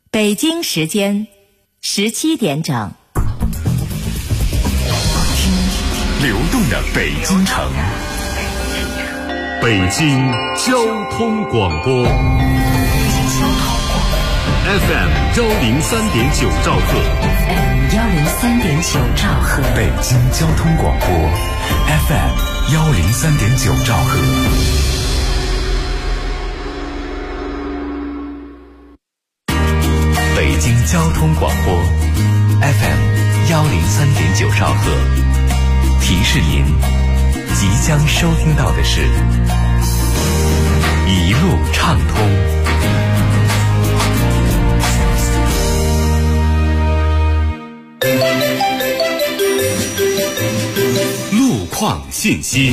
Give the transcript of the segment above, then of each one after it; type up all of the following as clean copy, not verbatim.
北京时间17点整。 听流动的北京城，北京交通广播 FM 103.9兆赫， 103.9兆赫， 北京交通广播 FM 103.9兆赫。北京交通广播 FM 103.9兆赫，提示您即将收听到的是一路畅通。路况信息。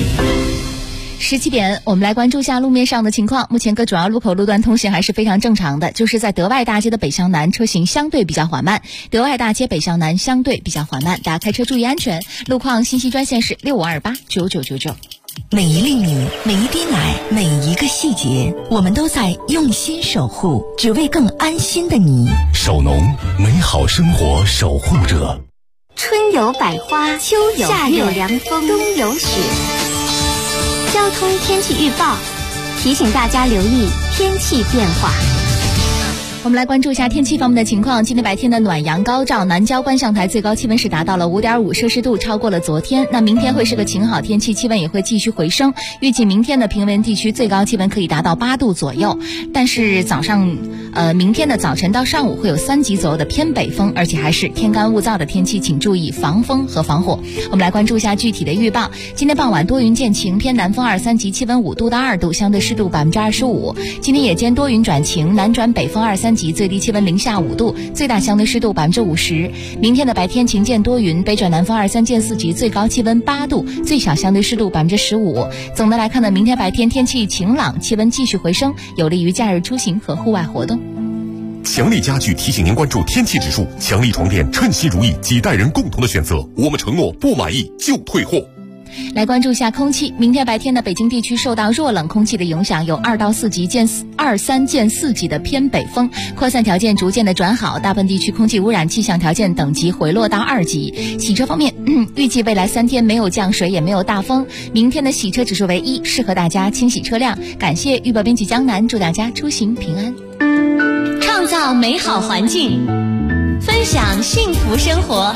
17点，我们来关注一下路面上的情况。目前各主要路口路段通行还是非常正常的，就是在德外大街的北向南车行相对比较缓慢，德外大街北向南相对比较缓慢，大家开车注意安全。路况信息专线是65289999。 每一粒米，每一滴奶，每一个细节，我们都在用心守护，只为更安心的你。 首农，美好生活守护者。 春有百花，秋有夏有凉风，冬有雪。交通天气预报提醒大家留意天气变化。 我们来关注一下天气方面的情况。今天白天的暖阳高照，南郊观象台最高气温是达到了5.5摄氏度，超过了昨天。那明天会是个晴好天气，气温也会继续回升。预计明天的平原地区最高气温可以达到8度左右，但是明天的早晨到上午会有3级左右的偏北风，而且还是天干物燥的天气，请注意防风和防火。我们来关注一下具体的预报。今天傍晚多云见晴，偏南风2、3级，气温5度到2度，相对湿度25%。今天夜间多云转晴，南转北风2、3级，最低气温零下5度，最大相对湿度50%。明天的白天晴见多云，北转南风2、3见4级，最高气温8度，最小相对湿度15%。总的来看呢，明天白天天气晴朗，气温继续回升，有利于假日出行和户外活动。 强力家具提醒您关注天气指数，强力床垫称心如意，几代人共同的选择。我们承诺不满意就退货。 来关注一下空气。明天白天的北京地区受到弱冷空气的影响，有2到4级见2、3见4级的偏北风，扩散条件逐渐的转好，大部分地区空气污染气象条件等级回落到2级。洗车方面，预计未来3天没有降水也没有大风，明天的洗车指数为1，适合大家清洗车辆。感谢预报编辑江南，祝大家出行平安。 创造美好环境，分享幸福生活。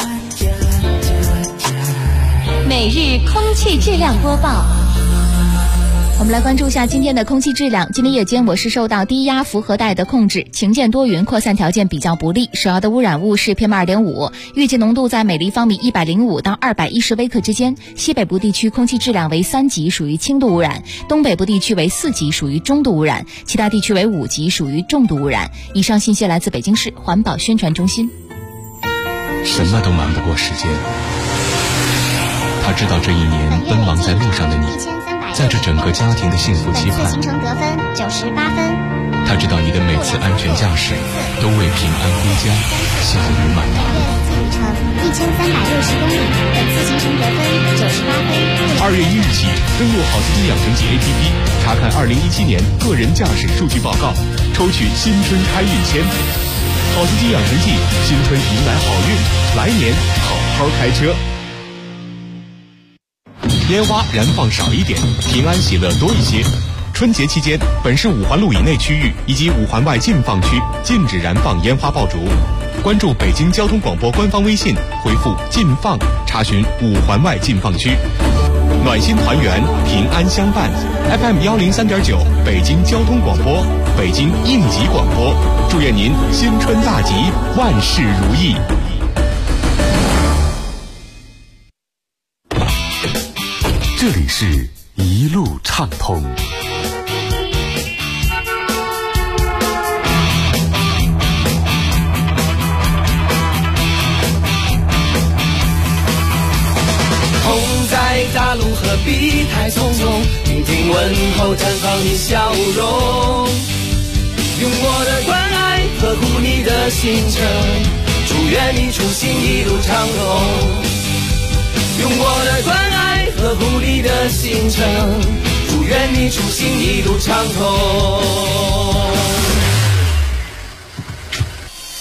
每日空气质量播报。 我们来关注一下今天的空气质量。今天夜间我市受到低压符合带的控制，晴见多云，扩散条件比较不利，首要的污染物是 PM2.5， 预计浓度在每立方米105到210微克之间。西北部地区空气质量为3级，属于轻度污染；东北部地区为4级，属于中度污染；其他地区为5级，属于重度污染。以上信息来自北京市环保宣传中心。 什么都瞒不过时间，他知道这一年奔忙在路上的你，在这整个家庭的幸福期盼。 行程得分98分。 他知道你的每次安全驾驶都为平安归家笑语满堂。 旅程1360公里，本次行程得分98分。 2月1日起，登录好司机养成记 APP， 查看2017年个人驾驶数据报告，抽取新春开运签。好司机养成记，新春迎来好运，来年好好开车。烟花燃放少一点，平安喜乐多一些。春节期间，本市5环路以内区域以及5环外禁放区禁止燃放烟花爆竹。关注北京交通广播官方微信，回复“禁放”查询5环外禁放区。暖心团圆，平安相伴。FM 103.9，北京交通广播，北京应急广播，祝愿您新春大吉，万事如意。 这里是一路畅通。 风在大路何必太匆匆，听听问候绽放你笑容，用我的关爱呵护你的行程，祝愿你出行一路畅通。用我的关爱呵护你的行程，祝愿你出行一路畅通。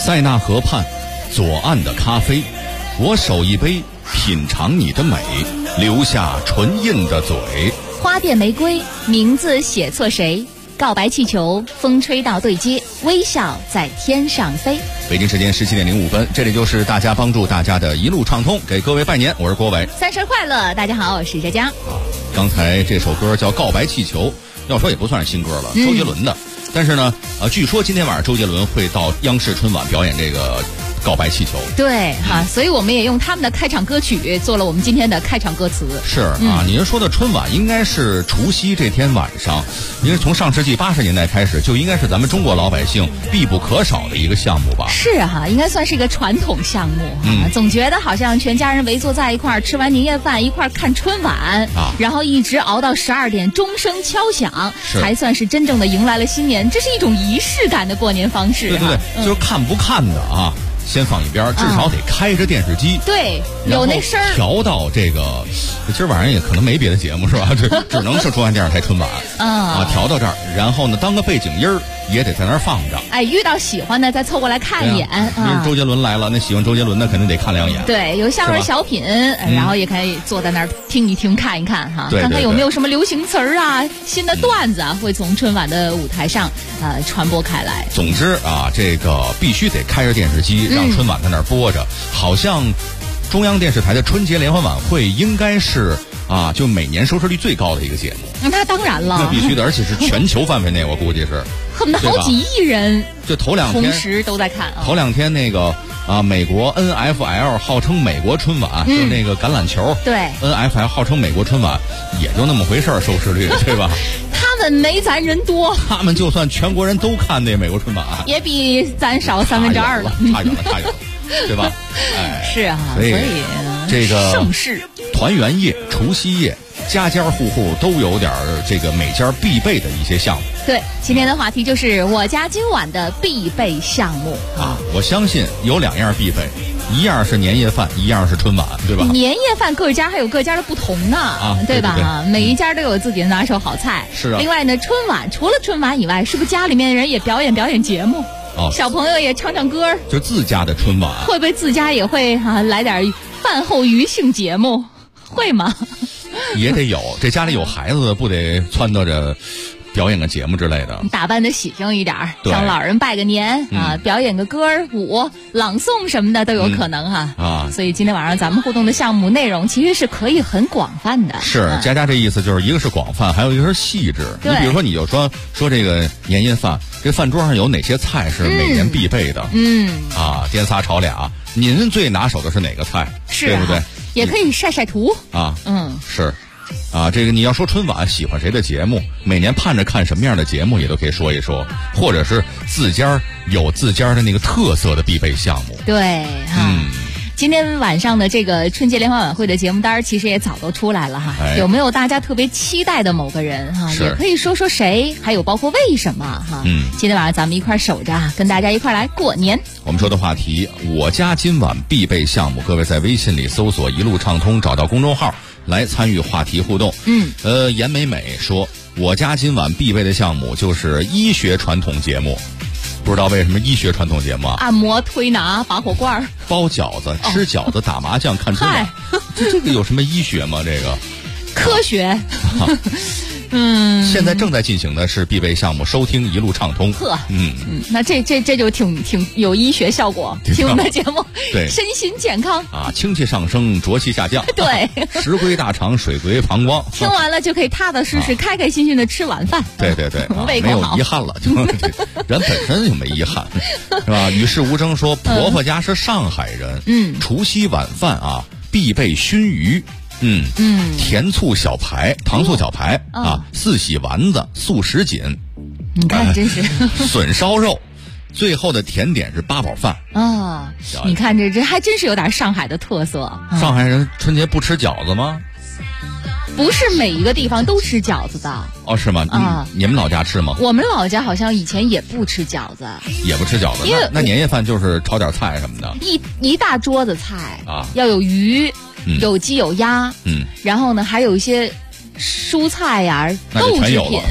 塞纳河畔，左岸的咖啡，我手一杯，品尝你的美，留下唇印的嘴。 花店玫瑰，名字写错谁？告白气球，风吹到对街，微笑在天上飞。 北京时间17:05，这里就是大家帮助大家的一路畅通，给各位拜年，我是郭伟。 30快乐，大家好，我是佳佳。 刚才这首歌叫《告白气球》，要说也不算是新歌了，周杰伦的。但是呢，据说今天晚上周杰伦会到央视春晚表演这个告白气球。 对哈，所以我们也用他们的开场歌曲做了我们今天的开场歌词。 是啊，您说的春晚应该是除夕这天晚上，因为从上世纪80年代开始，就应该是咱们中国老百姓必不可少的一个项目吧。 是哈，应该算是一个传统项目。总觉得好像全家人围坐在一块儿，吃完年夜饭一块儿看春晚啊，然后一直熬到12点，钟声敲响，才算是真正的迎来了新年。这是一种仪式感的过年方式。 对对对，就是看不看的啊。先放一边，至少得开着电视机， 对，有那声儿， 调到这个，今儿晚上也可能没别的节目是吧？只能是中央电视台春晚啊，调到这儿，然后呢，当个背景音儿也得在那儿放着。 哎，遇到喜欢的再凑过来看一眼。 周杰伦来了，那喜欢周杰伦的肯定得看2眼。 对，有相声小品，然后也可以坐在那儿听一听、看一看哈，看看有没有什么流行词儿啊、新的段子啊，会从春晚的舞台上传播开来。 总之啊，这个必须得开着电视机。让春晚在那儿播着，好像中央电视台的春节联欢晚会应该是啊，就每年收视率最高的一个节目。 那当然了， 那必须的，而且是全球范围内，我估计是恨不得好几亿人， 就头2天同时都在看。 头2天那个美国 NFL 号称美国春晚，就那个橄榄球， 对 NFL 号称美国春晚，也就那么回事儿，收视率对吧？ 他们没咱人多， 他们就算全国人都看那美国春晚， 也比咱少2/3了， 差远了，对吧？哎， 是啊， 所以这个盛世团圆夜、除夕夜，家家户户都有点这个每家必备的一些项目。 对，今天的话题就是我家今晚的必备项目啊！我相信有2样必备，一样是年夜饭，一样是春晚，对吧？ 年夜饭各家还有各家的不同呢，对吧？每一家都有自己的拿手好菜。 是啊。 另外呢，春晚除了春晚以外，是不是家里面的人也表演节目？小朋友也唱歌， 就自家的春晚， 会不会自家也会来点饭后娱性节目？会吗？ 也得有，这家里有孩子的不得撺掇着表演个节目之类的， 打扮的喜庆一点，向老人拜个年表演个歌舞、朗诵什么的都有可能哈所以今天晚上咱们互动的项目内容其实是可以很广泛的。 是佳佳这意思就是一个是广泛，还有一个是细致。你比如说，你就说这个年夜饭，这饭桌上有哪些菜是每年必备的？颠仨炒俩，您最拿手的是哪个菜？ 是对不对？ 也可以晒图是。这个你要说春晚喜欢谁的节目，每年盼着看什么样的节目，也都可以说一说，或者是自家有自家的那个特色的必备项目。 对，今天晚上的这个春节联欢晚会的节目单其实也早都出来了哈，有没有大家特别期待的某个人哈？也可以说说谁，还有包括为什么哈。今天晚上咱们一块守着，跟大家一块来过年。 我们说的话题，我家今晚必备项目，各位在微信里搜索一路畅通，找到公众号来参与话题互动。严美美说，我家今晚必备的项目就是医学传统节目。不知道为什么医学传统节目按摩、推拿、拔火罐、 包饺子、吃饺子、打麻将、看春晚，这个有什么医学吗？这个科学。 现在正在进行的是必备项目，收听一路畅通。 那这就挺有医学效果，听我们的节目， 对， 身心健康清气上升，浊气下降。 对， 食归大肠，水归膀胱。 听完了就可以踏踏实实、开开心心的吃晚饭。 对，没有遗憾了，人本身就没遗憾，是吧？与世无争说，婆婆家是上海人，除夕晚饭必备熏鱼。甜醋小排、糖醋小排四喜丸子、素什锦， 你看真是笋烧肉，最后的甜点是八宝饭你看这还真是有点上海的特色。 上海人春节不吃饺子吗？ 不是每一个地方都吃饺子的。 是吗？你们老家吃吗？ 我们老家好像以前也不吃饺子， 也不吃饺子。那年夜饭就是炒点菜什么的， 一大桌子菜要有鱼。有鸡有鸭，然后呢还有一些蔬菜呀、豆制品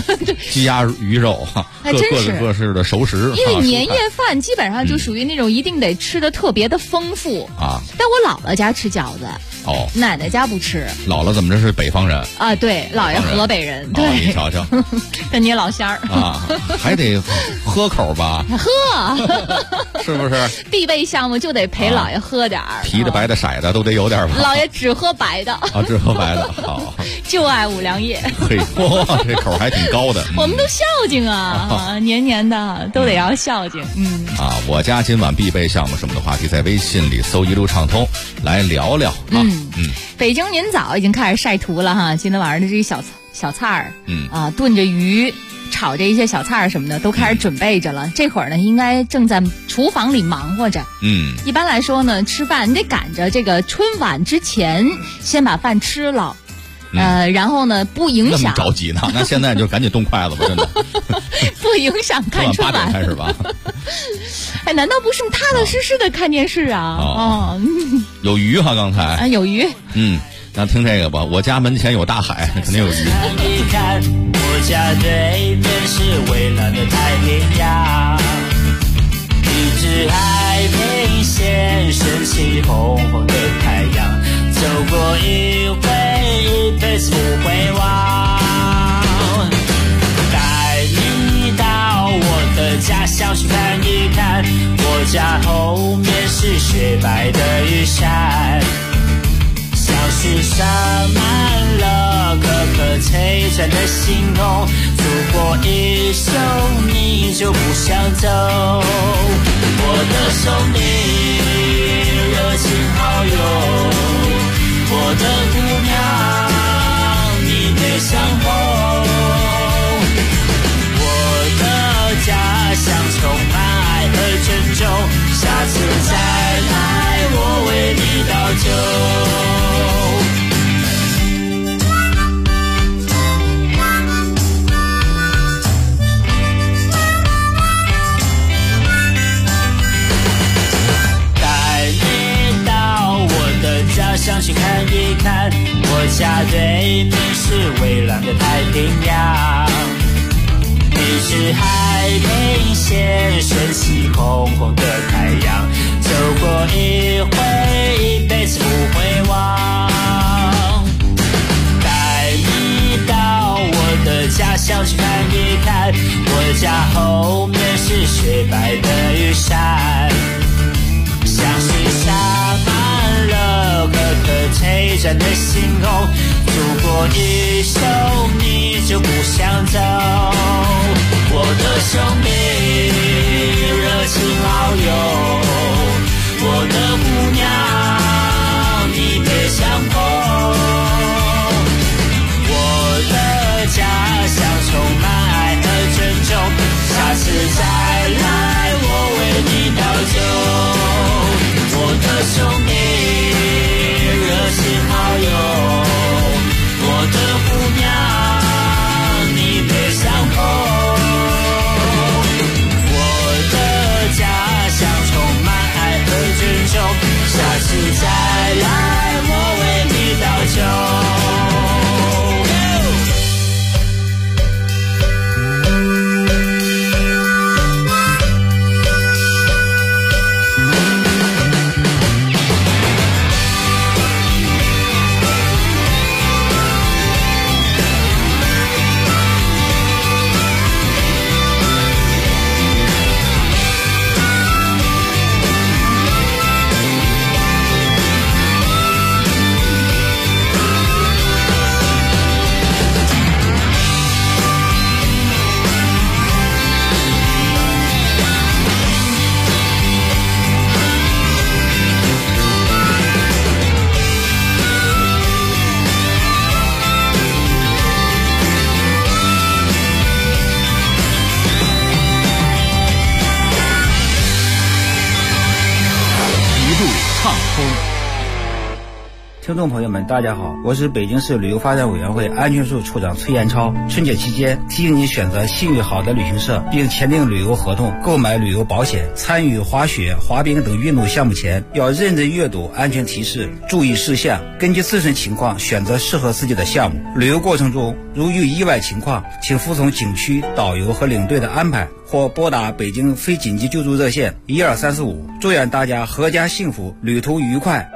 鸡鸭鱼肉各式的熟食。 因为年夜饭基本上就属于那种一定得吃的特别的丰富啊。 但我姥姥家吃饺子，奶奶家不吃。 姥姥怎么着是北方人啊？对，姥爷河北人。对， 你瞧瞧， 跟你老仙儿啊，还得喝口吧？ 喝， 是不是？ 必备项目就得陪姥爷喝点儿， 啤的、白的、色的都得有点吧。 姥爷只喝白的啊，只喝白的，好， 就爱五粮液。 嘿，哇，这口还挺高的。 我们都孝敬啊，年年的都得要孝敬。 我家今晚必备项目什么的话题，在微信里搜一路畅通来聊聊啊。 北京您早已经开始晒图了哈，今天晚上的这些小菜儿，炖着鱼，炒着一些小菜儿什么的，都开始准备着了。这会儿呢，应该正在厨房里忙活着。一般来说呢，吃饭你得赶着这个春晚之前先把饭吃了。然后呢，不影响。 那么着急呢？那现在就赶紧动筷子吧，真的。 不影响看春晚。 8点开始吧。 哎，难道不是踏踏实实的看电视啊？ 有鱼哈，刚才啊，有鱼。 那听这个吧，我家门前有大海，那肯定有鱼。 你看，我家对面是蔚蓝的太平洋，一只海平线升起红红的太阳，走过一回，一辈子不会忘。带你到我的家乡去看一看，我家后面是雪白的玉山，小树上满了颗颗璀璨的星空，走过一宿你就不想走。我的兄弟，热情好友，我的姑娘，你别想碰。我的家乡充满爱和尊重，下次再来我为你倒酒。想去看一看，我家对面是蔚蓝的太平洋，一只海平线升起红红的太阳，走过一回，一辈子不会忘。带你到我的家乡去看一看，我家后面是雪白的玉山，像是沙满了颗颗璀璨的星空，走过一宿你就不想走。我的兄弟，热情好友，我的姑娘，你别想碰。我的家乡充满爱和尊重，下次再来我为你倒酒。我的兄弟，热情好友，我的姑娘，你别想碰。我的家乡充满爱和尊重，下次再来我为你倒酒。 听众朋友们，大家好，我是北京市旅游发展委员会安全处处长崔延超。春节期间，提醒你选择信誉好的旅行社，并签订旅游合同，购买旅游保险。参与滑雪、滑冰等运动项目前，要认真阅读安全提示，注意事项，根据自身情况选择适合自己的项目。旅游过程中，如遇意外情况，请服从景区导游和领队的安排，或拨打北京非紧急救助热线12345。祝愿大家阖家幸福，旅途愉快。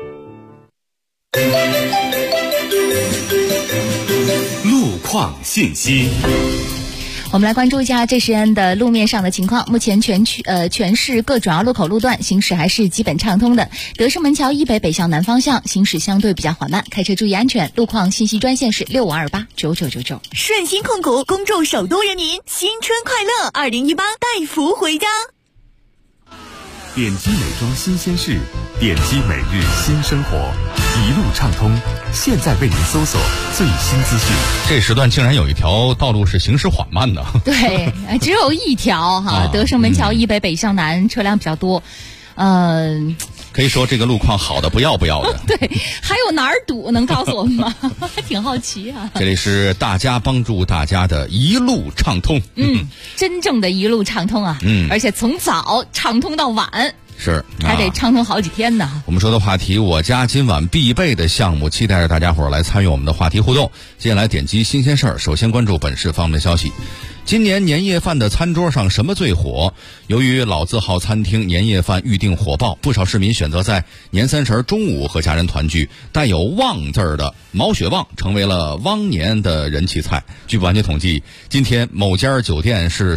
路况信息。 我们来关注一下这时间的路面上的情况。目前全市各主要路口路段行驶还是基本畅通的。德胜门桥以北北向南方向行驶相对比较缓慢，开车注意安全。路况信息专线是65289999。 顺鑫控股恭祝首都人民新春快乐，2018带福回家。 点击美妆新鲜事，点击每日新生活，一路畅通。现在为您搜索最新资讯。 这时段竟然有一条道路是行驶缓慢的。 对，只有一条哈，德胜门桥以北北向南车辆比较多。 可以说这个路况好的不要的。 对，还有哪儿堵能告诉我们吗？还挺好奇啊。 这里是大家帮助大家的一路畅通。 真正的一路畅通啊。而且从早畅通到晚。 是， 还得畅通好几天呢。 我们说的话题，我家今晚必备的项目，期待着大家伙儿来参与我们的话题互动。接下来点击新鲜事儿，首先关注本市方面的消息。今年年夜饭的餐桌上什么最火？由于老字号餐厅年夜饭预订火爆，不少市民选择在年30中午和家人团聚。带有旺字儿的毛血旺成为了汪年的人气菜。据不完全统计，今天某家酒店是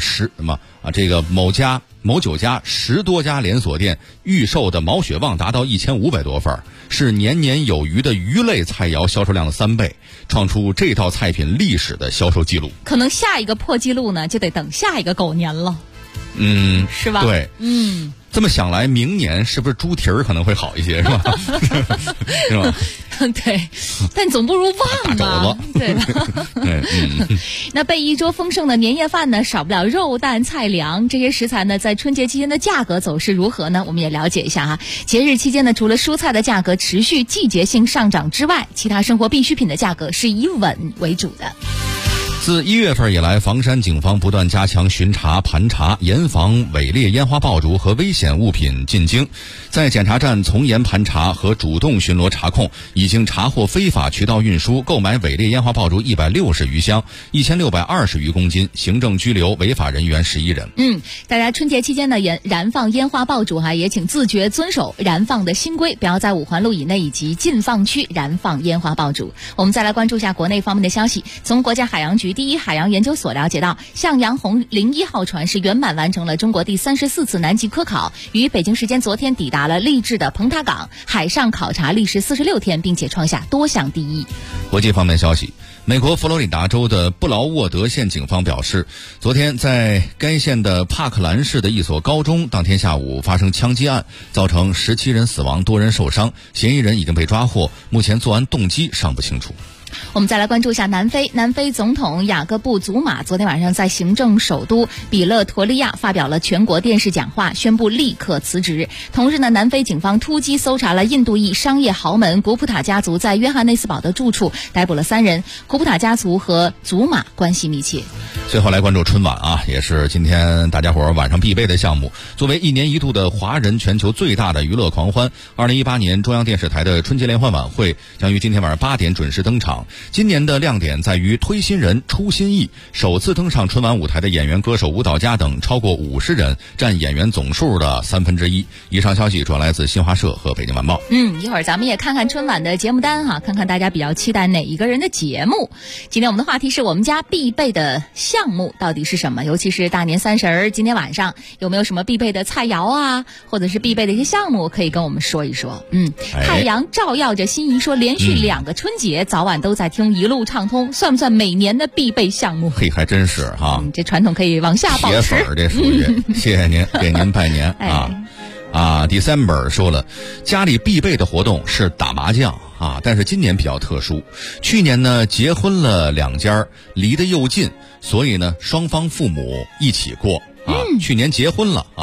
某酒家10多家连锁店预售的毛血旺达到1500多份，是年年有余的鱼类菜肴销售量的3倍，创出这道菜品历史的销售记录。 可能下一个破纪录呢，就得等下一个狗年了。是吧？ 对，这么想来，明年是不是猪蹄儿可能会好一些，是吧？是吧？ 对，但总不如旺嘛，对吧？那备一桌丰盛的年夜饭呢，少不了肉蛋菜粮。这些食材呢，在春节期间的价格走势如何呢？我们也了解一下哈。节日期间呢，除了蔬菜的价格持续季节性上涨之外，其他生活必需品的价格是以稳为主的。 自1月份以来，房山警方不断加强巡查、盘查，严防伪劣烟花爆竹和危险物品进京。在检查站从严盘查和主动巡逻查控，已经查获非法渠道运输、购买伪劣烟花爆竹160余箱，1620余公斤，行政拘留违法人员11人。 大家春节期间呢，燃放烟花爆竹也请自觉遵守燃放的新规，不要在5环路以内以及禁放区燃放烟花爆竹。我们再来关注一下国内方面的消息。从国家海洋局第一海洋研究所了解到，向阳红01号船是圆满完成了中国第34次南极科考，于北京时间昨天抵达了励志的蓬塔港，海上考察历时46天，并且创下多项第一。 国际方面消息，美国佛罗里达州的布劳沃德县警方表示，昨天在该县的帕克兰市的一所高中，当天下午发生枪击案，造成17人死亡，多人受伤，嫌疑人已经被抓获，目前作案动机尚不清楚。 我们再来关注一下南非总统雅各布·祖马昨天晚上在行政首都比勒陀利亚发表了全国电视讲话，宣布立刻辞职。同日呢，南非警方突击搜查了印度裔商业豪门古普塔家族在约翰内斯堡的住处，逮捕了3人。古普塔家族和祖马关系密切。 最后来关注春晚也是今天大家伙晚上必备的项目。作为1年1度的华人全球最大的娱乐狂欢，2018年中央电视台的春节联欢晚会将于今天晚上8点准时登场。今年的亮点在于推新人出新意，首次登上春晚舞台的演员、歌手、舞蹈家等超过50人，占演员总数的1/3。以上消息主要来自新华社和北京晚报。 一会儿咱们也看看春晚的节目单看看大家比较期待哪一个人的节目。今天我们的话题是我们家必备的项目到底是什么？尤其是大年30今天晚上有没有什么必备的菜肴或者是必备的一些项目可以跟我们说一说。太阳照耀着心仪说，连续2个春节早晚都在听一路畅通，算不算每年的必备项目？ 嘿，还真是这传统可以往下保持。 铁粉这属于谢谢您，给您拜年December 说了，家里必备的活动是打麻将但是今年比较特殊，去年呢结婚了2家，离得又近，所以呢双方父母一起过去年结婚了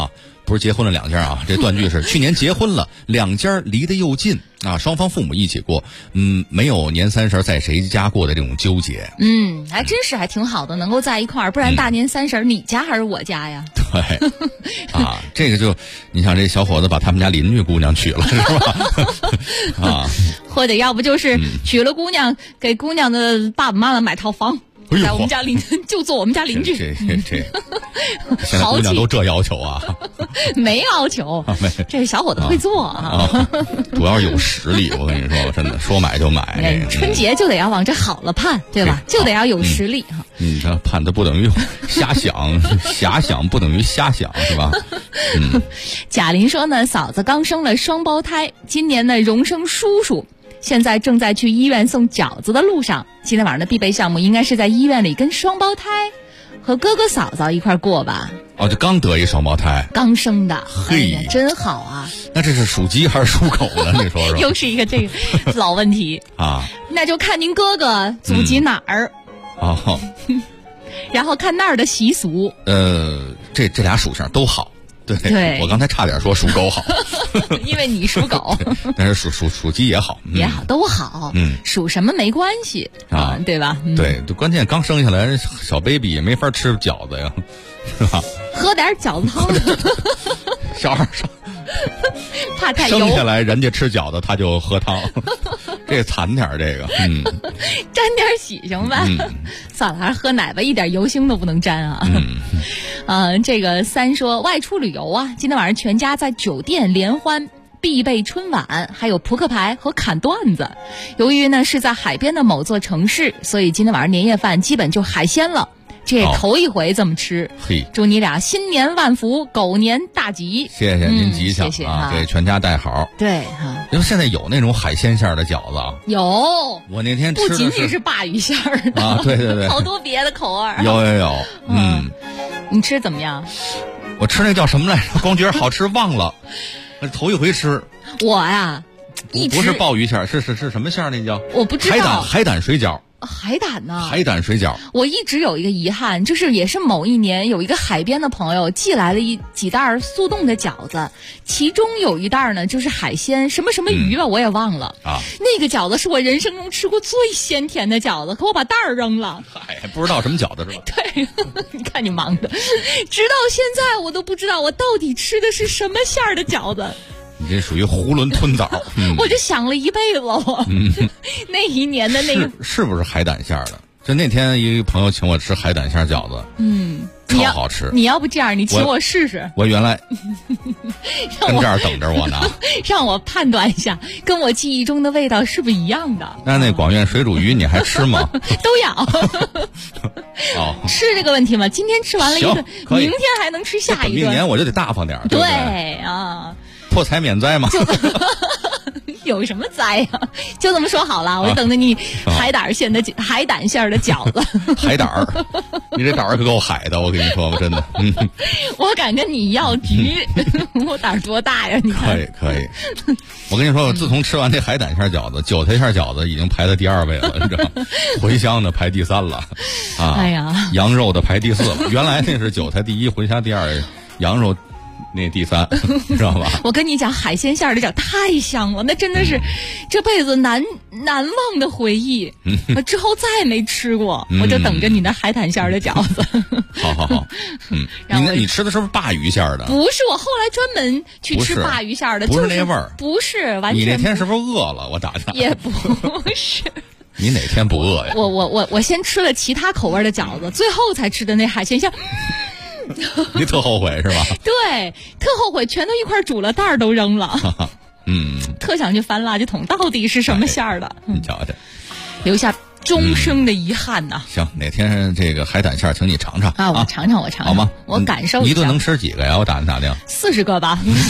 不是结婚了两家啊，这断句是去年结婚了，两家离得又近啊，双方父母一起过，没有年30在谁家过的这种纠结。 还真是还挺好的，能够在一块儿，不然大年30你家还是我家呀？ 对，啊，这个就你想这小伙子把他们家邻居姑娘娶了是吧？啊， 或者要不就是娶了姑娘，给姑娘的爸爸妈妈买套房。在我们家邻就做我们家邻居， 这现在姑娘都这要求啊？ 没要求，这小伙子会做啊， 主要有实力。我跟你说，真的说买就买。 春节就得要往这好了盼，对吧？就得要有实力哈。 这盼的不等于瞎想，遐想不等于瞎想，是吧？ 贾玲说呢，嫂子刚生了双胞胎，今年呢荣升叔叔。现在正在去医院送饺子的路上，今天晚上的必备项目应该是在医院里跟双胞胎和哥哥嫂嫂一块过吧。 哦，这刚得一双胞胎， 刚生的， 嘿， 真好啊。 那这是属鸡还是属狗呢？你说说。 又是一个这个老问题啊。 那就看您哥哥祖籍哪儿。 哦。 然后看那儿的习俗。 这俩属相都好。 对， 我刚才差点说属狗好， 因为你属狗， 但是属鸡也好， 也好，都好，属什么没关系啊，对吧？ 对，关键刚生下来小 baby 也没法吃饺子呀，是吧？ 喝点饺子汤， 小孩怕太油， 生下来人家吃饺子他就喝汤，这惨点这个， 沾点喜行吧，算了，还是喝奶吧，一点油腥都不能沾啊。这个3说外出旅游啊，今天晚上全家在酒店联欢，必备春晚，还有扑克牌和砍段子。由于呢是在海边的某座城市，所以今天晚上年夜饭基本就海鲜了。这也头一回这么吃，祝你俩新年万福，狗年大吉。 谢谢您吉祥， 谢谢啊，给全家带好。 对哈， 因为现在有那种海鲜馅的饺子， 有。 我那天吃不仅仅是鲅鱼馅儿的啊，对， 好多别的口味。 有， 你吃怎么样？ 我吃那叫什么来着？光觉得好吃忘了，头一回吃。 我呀， 不是鲍鱼馅，是什么馅那叫？ 我不知道。 海胆水饺。 海胆呢？ 海胆水饺。 我一直有一个遗憾，就是也是某一年有一个海边的朋友寄来了几袋速冻的饺子，其中有一袋呢就是海鲜，什么鱼吧，我也忘了啊。那个饺子是我人生中吃过最鲜甜的饺子，可我把袋儿扔了。 嗨，不知道什么饺子是吧？ 对，你看你忙的，直到现在我都不知道我到底吃的是什么馅儿的饺子。 你这属于囫囵吞枣， 我就想了一辈子了。那一年的那个是不是海胆馅的？就那天一个朋友请我吃海胆馅饺子，超好吃。 你要不这样，你请我试试。 我原来跟这儿等着我呢， 让我判断一下，跟我记忆中的味道是不是一样的？ 那广院水煮鱼你还吃吗？ 都要。吃这个问题吗？今天吃完了一顿，明天还能吃下一顿。 明年我就得大方点，对啊。 破财免灾嘛， 有什么灾呀？就这么说好了，我就等着你海胆馅的饺子。 海胆儿，你这胆儿可够海的，我跟你说吧，真的。 我敢跟你要局，我胆儿多大呀？你看。 可以。我跟你说，我自从吃完这海胆馅饺子，韭菜馅饺子已经排在第2位了，你知道吗？茴香的排第3了，啊， 哎呀， 羊肉的排第4了。原来那是韭菜第1，茴香第2，羊肉那第3，知道吧？ 我跟你讲，海鲜馅的饺太香了，那真的是这辈子难忘的回忆。之后再也没吃过，我就等着你的海胆馅的饺子。 好，你吃的是不是鲅鱼馅的？ 不是，我后来专门去吃鲅鱼馅的， 不是那味儿， 不是完全。 你那天是不是饿了？我打听。 也不是。 你哪天不饿呀？ 我先吃了其他口味的饺子，最后才吃的那海鲜馅。 你特后悔是吧？ 对，特后悔，全都一块煮了，袋儿都扔了。特想去翻垃圾桶，到底是什么馅儿的？ 你瞧瞧， 留下终生的遗憾呐。 行，哪天这个海胆馅请你尝尝啊！我尝尝， 好吗？ 我感受一下。 一顿能吃几个呀？我打听 40个吧。你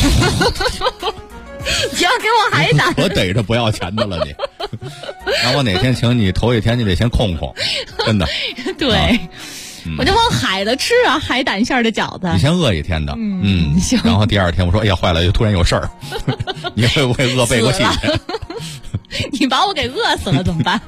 要给我海胆， 我逮着不要钱的了你。那我哪天请你，头一天你得先空，真的。 对。我就往海的吃啊，海胆馅的饺子。 你先饿一天的， 行。 然后第2天我说，哎呀，坏了，突然有事儿，你会不会饿背过气？ 你把我给饿死了怎么办？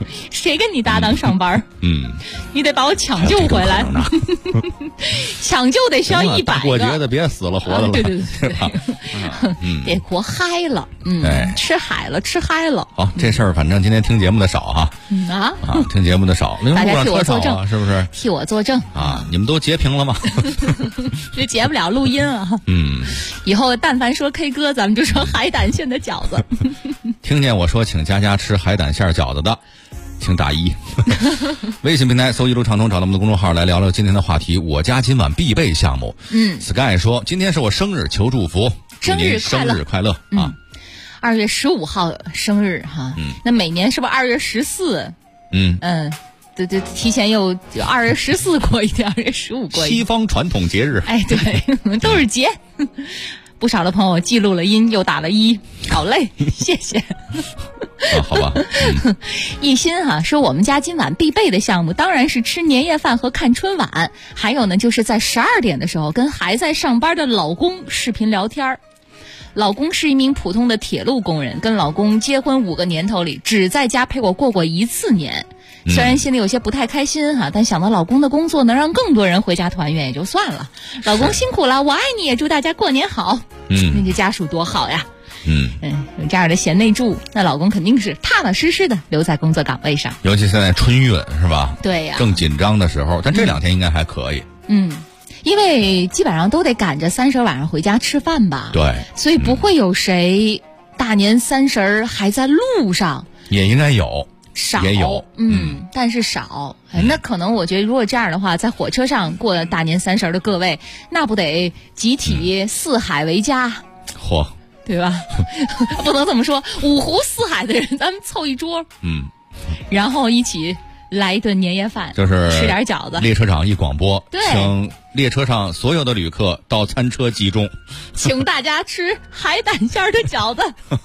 谁跟你搭档上班？你得把我抢救回来。抢救得需要100个。 过节的别死了活的了， 对， 得活嗨了，吃海了，吃嗨了。 好，这事儿反正今天听节目的少哈，听节目的少， 大家替我作证， 是不是？ 替我作证啊！你们都截屏了吗？ 这截不了录音啊。以后但凡说 K 歌，咱们就说海胆馅的饺子。 听见我说请佳佳吃海胆馅饺子的，请打1。微信平台搜一路畅通，找到我们的公众号来聊聊今天的话题。我家今晚必备项目。Sky 说今天是我生日，求祝福， 生日快乐啊 ！2月15号生日哈，那每年是不是2月14？对，提前又2月14过一天，2月15过一天。 西方传统节日， 哎，对，都是节。不少的朋友记录了音，又打了1，好嘞，谢谢。 好吧。 一心说我们家今晚必备的项目当然是吃年夜饭和看春晚，还有呢就是在12点的时候跟还在上班的老公视频聊天。老公是一名普通的铁路工人，跟老公结婚5个年头里只在家陪我过1次年。虽然心里有些不太开心但想到老公的工作能让更多人回家团圆也就算了。老公辛苦了，我爱你，也祝大家过年好。那这家属多好呀。有这样的贤内助，那老公肯定是踏踏实实的留在工作岗位上。 尤其现在春运是吧？ 对呀， 正紧张的时候，但这2天应该还可以。 因为基本上都得赶着30晚上回家吃饭吧。 对， 所以不会有谁大年30还在路上。 也应该有。 少也有， 但是少。那可能我觉得，如果这样的话，在火车上过大年30的各位，那不得集体四海为家？ 嚯， 对吧？不能这么说，5湖4海的人，咱们凑一桌，然后一起来一顿年夜饭， 就是吃点饺子。 列车长一广播， 对， 请列车上所有的旅客到餐车集中， 请大家吃海胆馅的饺子。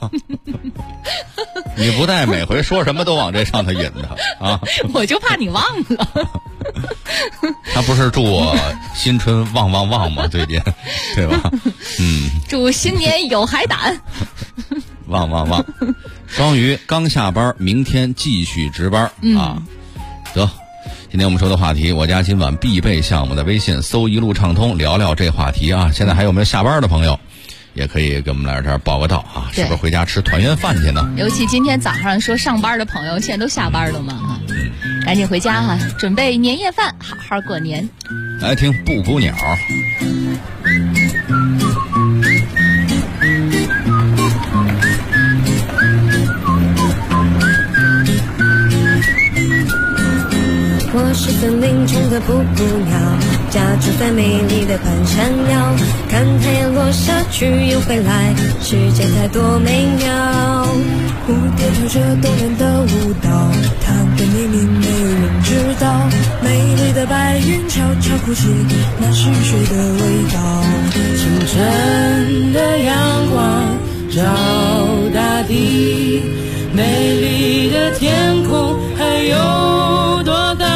你不带每回说什么都往这上头引的啊！ 我就怕你忘了。 他不是祝我新春旺旺旺吗？最近，对吧？ 祝新年有海胆， 旺旺旺！双鱼刚下班，明天继续值班啊！得。今天我们说的话题，我家今晚必备项目，的微信搜一路畅通，聊聊这话题啊。现在还有没有下班的朋友，也可以跟我们来这儿报个到啊，是不是回家吃团圆饭去呢？ 尤其今天早上说上班的朋友，现在都下班了嘛，赶紧回家准备年夜饭，好好过年。 来听布谷鸟。 我是森林中的布谷鸟，家住在美丽的盘山腰，看太阳落下去又回来，世界太多美妙。蝴蝶跳着动人的舞蹈，它的秘密没有人知道，美丽的白云悄悄哭泣，那是雨水的味道。清晨的阳光照大地，美丽的天空还有多高？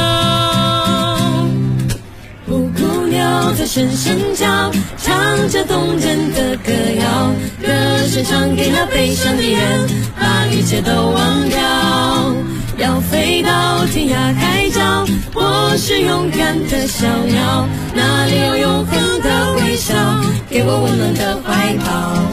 布谷鸟在声声叫，唱着动人的歌谣，歌声唱给那悲伤的人，把一切都忘掉。要飞到天涯海角，我是勇敢的小鸟，那里有永恒的微笑，给我温暖的怀抱。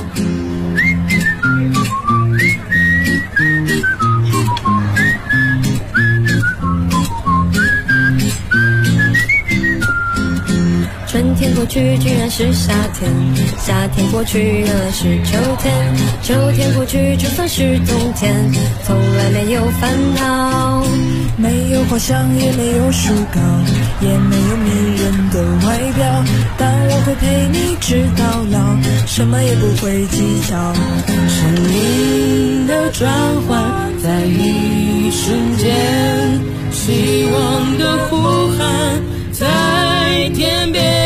春天过去居然是夏天，夏天过去原来是秋天，秋天过去就算是冬天，从来没有烦恼。没有花香也没有树高，也没有迷人的外表，但我会陪你直到老，什么也不会计较。生命的转换在一瞬间，希望的呼喊在天边。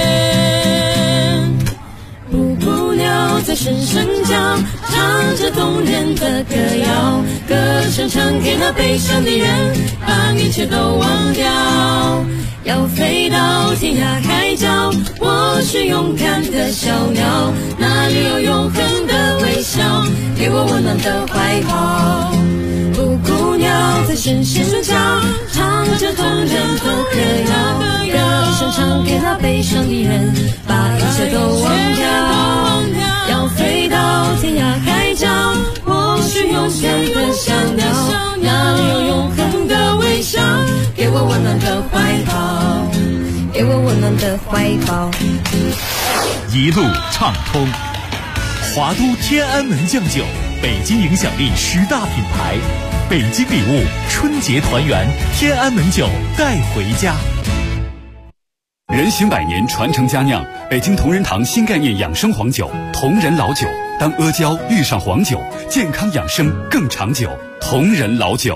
布谷鸟在声声叫，唱着动人的歌谣，歌声唱给那悲伤的人，把一切都忘掉。要飞到天涯海角，我是勇敢的小鸟，那里有永恒的微笑，给我温暖的怀抱。布谷鸟绕在深深转角，唱着动人的歌谣，歌声唱给那悲伤的人，把一切都忘掉，要飞到天涯海角，或许勇敢的小鸟，那有永恒的微笑，给我温暖的怀抱，给我温暖的怀抱。 一路畅通。华都天安门酱酒，北京影响力10大品牌，北京礼物春节团圆，天安门酒带回家。人行百年，传承佳酿，北京同仁堂新概念养生黄酒，同仁老酒。当阿胶遇上黄酒，健康养生更长久。同仁老酒。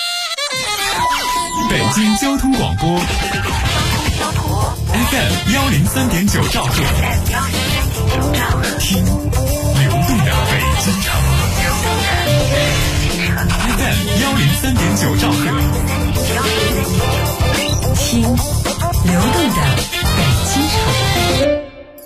北京交通广播 FM 103.9兆赫，听流动的北京城。FM 103.9兆赫， 听流动的北京城。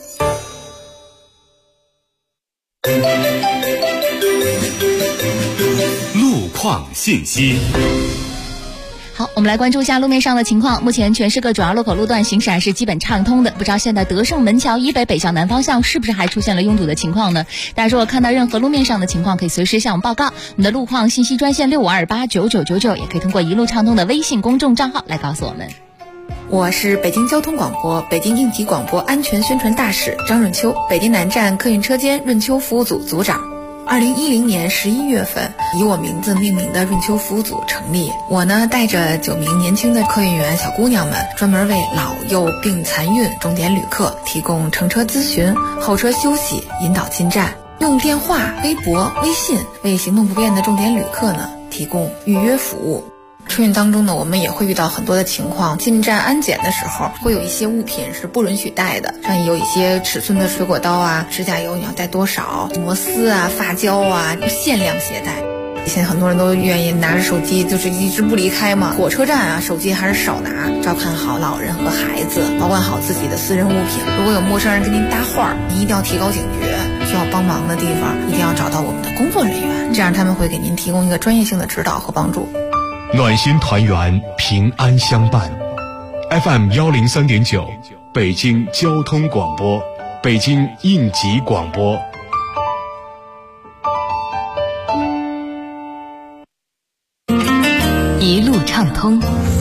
路况信息。 好，我们来关注一下路面上的情况。目前全市各主要路口路段行驶还是基本畅通的，不知道现在德胜门桥以北北向南方向是不是还出现了拥堵的情况呢？大家如果看到任何路面上的情况，可以随时向我们报告。我们的路况信息专线65289999，也可以通过一路畅通的微信公众账号来告诉我们。 我是北京交通广播北京应急广播安全宣传大使张润秋，北京南站客运车间润秋服务组组长。2010年11月份，以我名字命名的润秋服务组成立。我呢，带着9名年轻的客运员小姑娘们，专门为老幼病残孕重点旅客提供乘车咨询、候车休息、引导进站，用电话、微博、微信为行动不便的重点旅客呢提供预约服务。春运当中呢，我们也会遇到很多的情况，进站安检的时候会有一些物品是不允许带的，像有一些尺寸的水果刀啊、指甲油你要带多少，摩丝啊、发胶啊，限量携带。现在很多人都愿意拿着手机就是一直不离开嘛，火车站啊手机还是少拿，照看好老人和孩子，保管好自己的私人物品。如果有陌生人跟您搭话，你一定要提高警觉，需要帮忙的地方一定要找到我们的工作人员，这样他们会给您提供一个专业性的指导和帮助。 暖心团圆，平安相伴。FM 103.9，北京交通广播，北京应急广播。 一路畅通。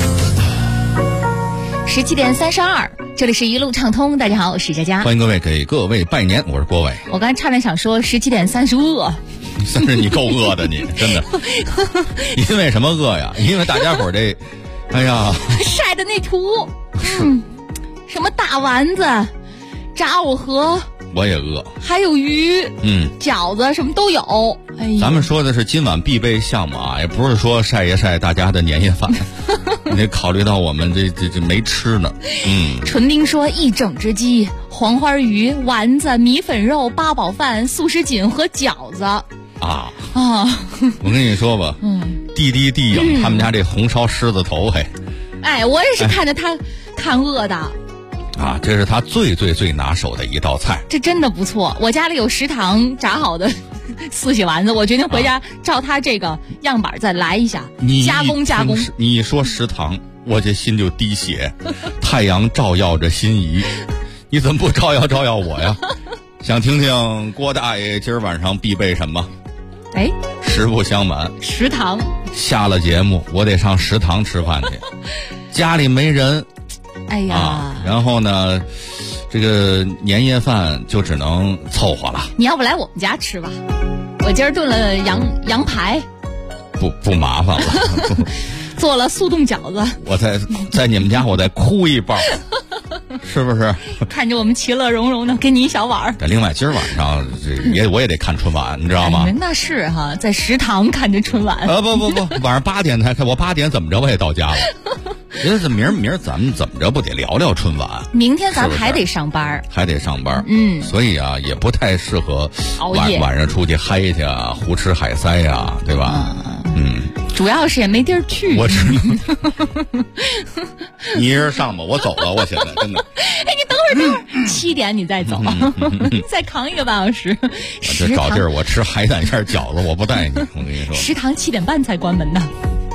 17点32，这里是一路畅通。大家好，我是佳佳， 欢迎各位给各位拜年，我是郭伟。 我刚才差点想说17点32。 但是你够饿的你，真的。因为什么饿呀？因为大家伙这，哎呀， 晒的那图，什么大丸子、炸藕盒， 我也饿， 还有鱼，饺子什么都有。哎呀， 咱们说的是今晚必备项目啊，也不是说晒一晒大家的年夜饭，你得考虑到我们这没吃呢。 纯丁说一整只鸡、黄花鱼、丸子、米粉肉、八宝饭、素食锦和饺子。我跟你说吧，地影他们家这红烧狮子头，嘿， 哎，我也是看着他看饿的。 这是他最拿手的一道菜， 这真的不错。我家里有食堂炸好的四喜丸子，我决定回家照他这个样板再来一下，加工。 你一说食堂，我这心就滴血。太阳照耀着心仪，你怎么不照耀我呀？想听听郭大爷今儿晚上必备什么？实不相瞒， 食堂下了节目我得上食堂吃饭去，家里没人。 哎呀， 然后呢，这个年夜饭就只能凑合了。 你要不来我们家吃吧？我今儿炖了羊排， 不麻烦了。 做了速冻饺子， 我在你们家我再哭一包，是不是？ 看着我们其乐融融的，给你一小碗。 另外今儿晚上我也得看春晚，你知道吗？ 那是哈，在食堂看着春晚。 不，晚上8点才开，我8点怎么着我也到家了。因为明儿咱们怎么着不得聊聊春晚？ 明天咱们还得上班，所以啊，也不太适合熬夜， 晚上出去嗨去啊，胡吃海塞啊，对吧？ 主要是也没地儿去。 我知道。你一人上吧，我走了，我现在真的。 你等会儿，7点你再走，再扛1个半小时。 我这找地儿，我吃海胆馅饺子，我不带你。我跟你说， 食堂7点半才关门呢。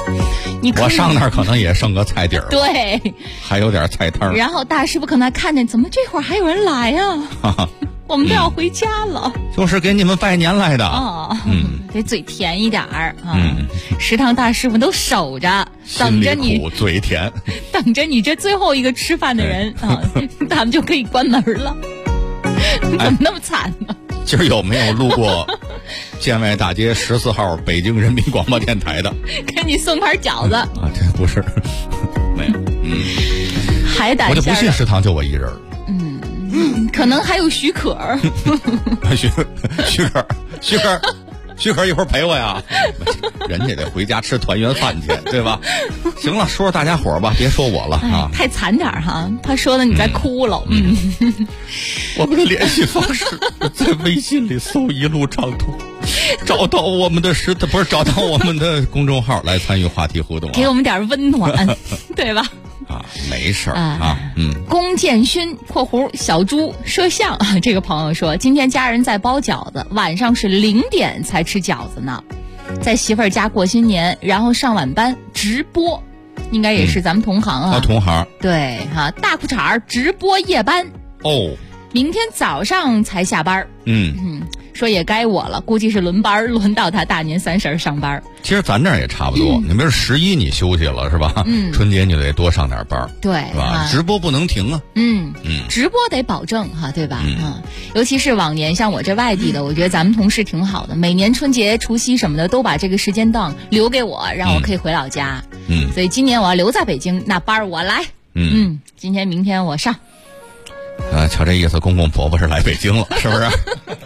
我上那儿可能也剩个菜底儿， 对， 还有点菜汤。 然后大师傅可能还看见，怎么这会儿还有人来呀？我们都要回家了。 就是给你们拜年来的。 得嘴甜一点儿啊。食堂大师傅都守着，等着你， 心里苦嘴甜， 等着你这最后一个吃饭的人啊，他们就可以关门了。怎么那么惨呢？ 今儿有没有路过建外大街14号北京人民广播电台的？ 给你送盘饺子啊？ 这不是，没有。 海胆馅儿的， 我就不信食堂就我一人。 可能还有许可。 许可一会儿陪我呀，人家得回家吃团圆饭去，对吧？行了，说说大家伙吧，别说我了啊。 太惨点哈，他说的你在哭了。 我们的联系方式在微信里搜一路畅通，找到我们的找到我们的公众号来参与话题互动， 给我们点温暖，对吧？ 没事儿啊。 龚建勋（括弧小猪摄像）这个朋友说，今天家人在包饺子，晚上是0点才吃饺子呢，在媳妇儿家过新年，然后上晚班直播，应该也是咱们同行啊。 同行。 对哈，大裤衩直播夜班哦， 明天早上才下班。说也该我了，估计是轮到他大年30上班。 其实咱这儿也差不多，你比如11你休息了是吧？春节你就得多上点班， 对， 是吧？直播不能停啊。 直播得保证哈，对吧？尤其是往年像我这外地的，我觉得咱们同事挺好的，每年春节、除夕什么的都把这个时间档留给我，让我可以回老家。所以今年我要留在北京，那班我来。今天、明天我上。 瞧这意思，公公婆婆是来北京了，是不是？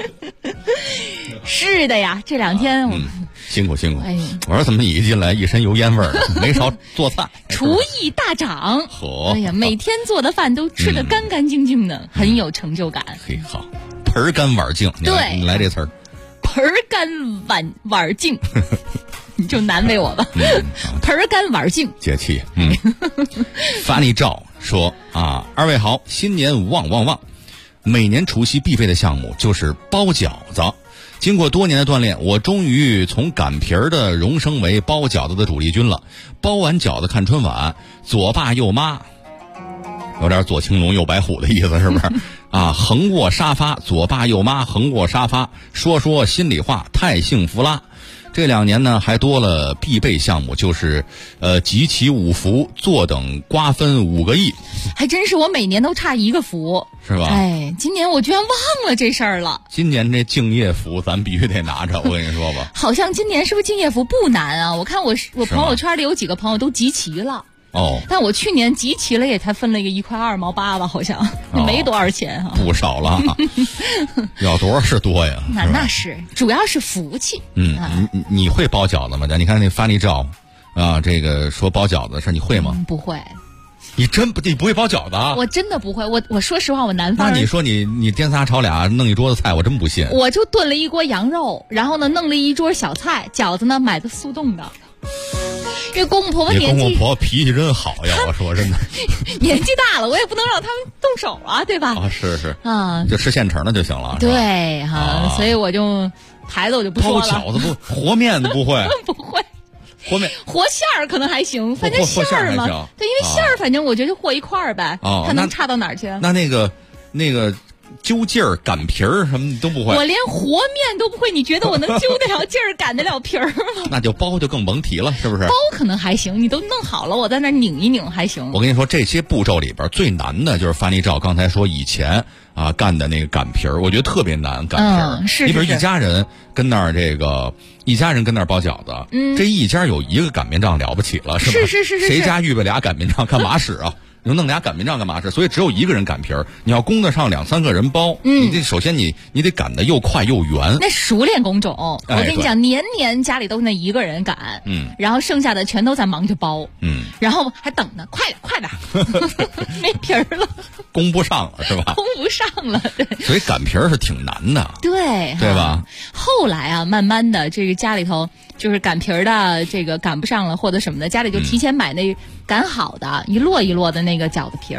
是的呀，这2天我辛苦。我说怎么一进来一身油烟味儿的，没少做菜， 厨艺大涨。哎呀，每天做的饭都吃得干干净净的，很有成就感。 嘿，好，盆干碗净。 对， 你来这词儿， 盆干碗净。你就难为我吧。盆干碗净， 解气。发你照说啊，二位好，新年旺旺旺！每年除夕必备的项目就是包饺子。经过多年的锻炼，我终于从擀皮儿的荣升为包饺子的主力军了。包完饺子看春晚，左爸右妈，有点左青龙右白虎的意思，是不是？横卧沙发，左爸右妈横卧沙发，说心里话，太幸福啦。这2年呢，还多了必备项目，就是集齐5福，坐等瓜分5个亿。 还真是，我每年都差1个福， 是吧？ 今年我居然忘了这事儿了。 今年这敬业福咱必须得拿着，我跟你说吧。 好像今年是不是敬业福不难啊？我看我朋友圈里有几个朋友都集齐了。但我去年集齐了也才分了一个1.2毛8吧，好像没多少钱啊， 不少了。要多少是多呀？ 那是，主要是福气。 你会包饺子吗？你看那发你照啊，这个说包饺子的事，你会吗？ 不会。 你不会包饺子啊？ 我真的不会。我说实话，我南方人。 那你说你颠仨炒俩弄一桌子菜，我真不信。 我就炖了一锅羊肉，然后呢弄了一桌小菜，饺子呢买的速冻的。这公公婆婆年纪， 公公婆婆脾气真好呀！我说真的， 年纪大了，我也不能让他们动手啊，对吧？ 是就吃现成的就行了。 对所以我就牌子我就不说了。 包饺子不和面不会， 不会。 和面和馅儿可能还行，反正馅儿嘛，对，因为馅儿反正我觉得和一块儿呗，它能差到哪儿去？ 那个揪劲儿擀皮儿什么都不会， 我连和面都不会，你觉得我能揪得了劲儿擀得了皮儿吗？ 那就包就更甭提了，是不是？ 包可能还行，你都弄好了，我在那拧一拧还行。 我跟你说，这些步骤里边最难的就是范丽照刚才说以前干的那个擀皮儿，我觉得特别难擀皮儿。 是你比如一家人跟那儿包饺子，这一家有一个擀面杖了不起了，是吧？ 是。 谁家预备俩擀面杖干嘛使啊？你弄俩擀面杖干嘛使？所以只有一个人擀皮儿，你要供得上2-3个人包，你得首先你得擀得又快又圆， 那熟练工种。我跟你讲，年年家里都是那一个人擀，然后剩下的全都在忙着包，然后还等呢，快点，没皮儿了， 供不上了是吧？ 供不上了，对。 所以擀皮儿是挺难的， 对吧？ 后来慢慢的这个家里头就是擀皮儿的这个擀不上了或者什么的，家里就提前买那擀好的一摞一摞的那个饺子皮儿，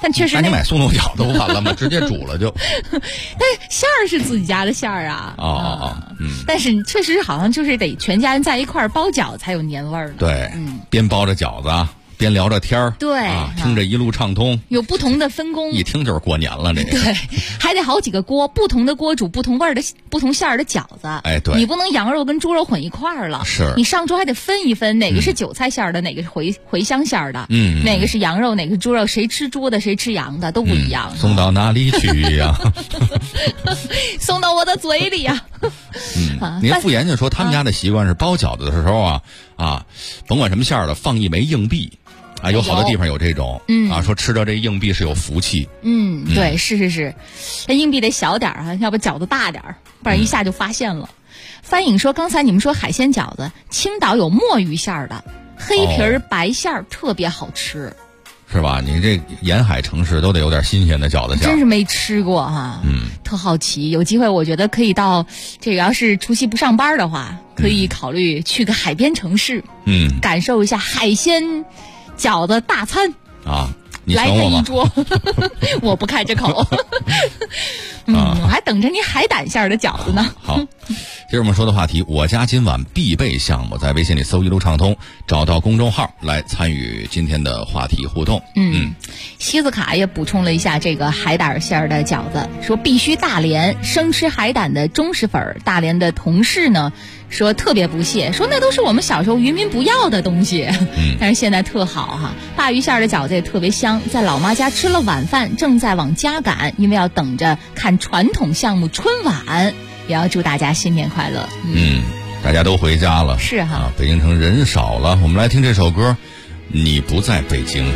但确实那你买速冻饺子不完了吗？直接煮了就。 但是馅儿是自己家的馅儿啊。但是确实好像就是得全家人在一块儿包饺才有年味儿。 对，边包着饺子边聊着天儿， 对， 听着一路畅通， 有不同的分工， 一听就是过年了这个。 对，还得好几个锅，不同的锅煮不同味儿的、不同馅儿的饺子。 哎，对， 你不能羊肉跟猪肉混一块儿了， 是， 你上桌还得分一分，哪个是韭菜馅儿的，哪个是茴香馅儿的，哪个是羊肉，哪个是猪肉，谁吃猪的，谁吃羊的，都不一样。 送到哪里去呀？ 送到我的嘴里呀。 你看傅岩就说他们家的习惯是包饺子的时候甭管什么馅儿的，放一枚硬币。有好多地方有这种，说吃着这硬币是有福气。 对，是，那硬币得小点儿要不饺子大点儿，不然一下就发现了。翻影说，刚才你们说海鲜饺子，青岛有墨鱼馅儿的，黑皮儿白馅儿特别好吃。 是吧？你这沿海城市都得有点新鲜的饺子馅儿， 真是没吃过特好奇。有机会我觉得可以到这个，要是除夕不上班的话，可以考虑去个海边城市，感受一下海鲜饺子大餐你来这一桌。我不开这口。我还等着你海胆馅儿的饺子呢。 好，接着我们说的话题，我家今晚必备项目，在微信里搜一路畅通，找到公众号来参与今天的话题互动。 西子卡也补充了一下这个海胆馅儿的饺子，说必须大连，生吃海胆的忠实粉儿。大连的同事呢说特别不屑，说那都是我们小时候渔民不要的东西，但是现在特好鲅鱼馅儿的饺子也特别香，在老妈家吃了晚饭，正在往家赶，因为要等着看传统项目春晚，也要祝大家新年快乐。 大家都回家了， 是北京城人少了，我们来听这首歌，你不在北京。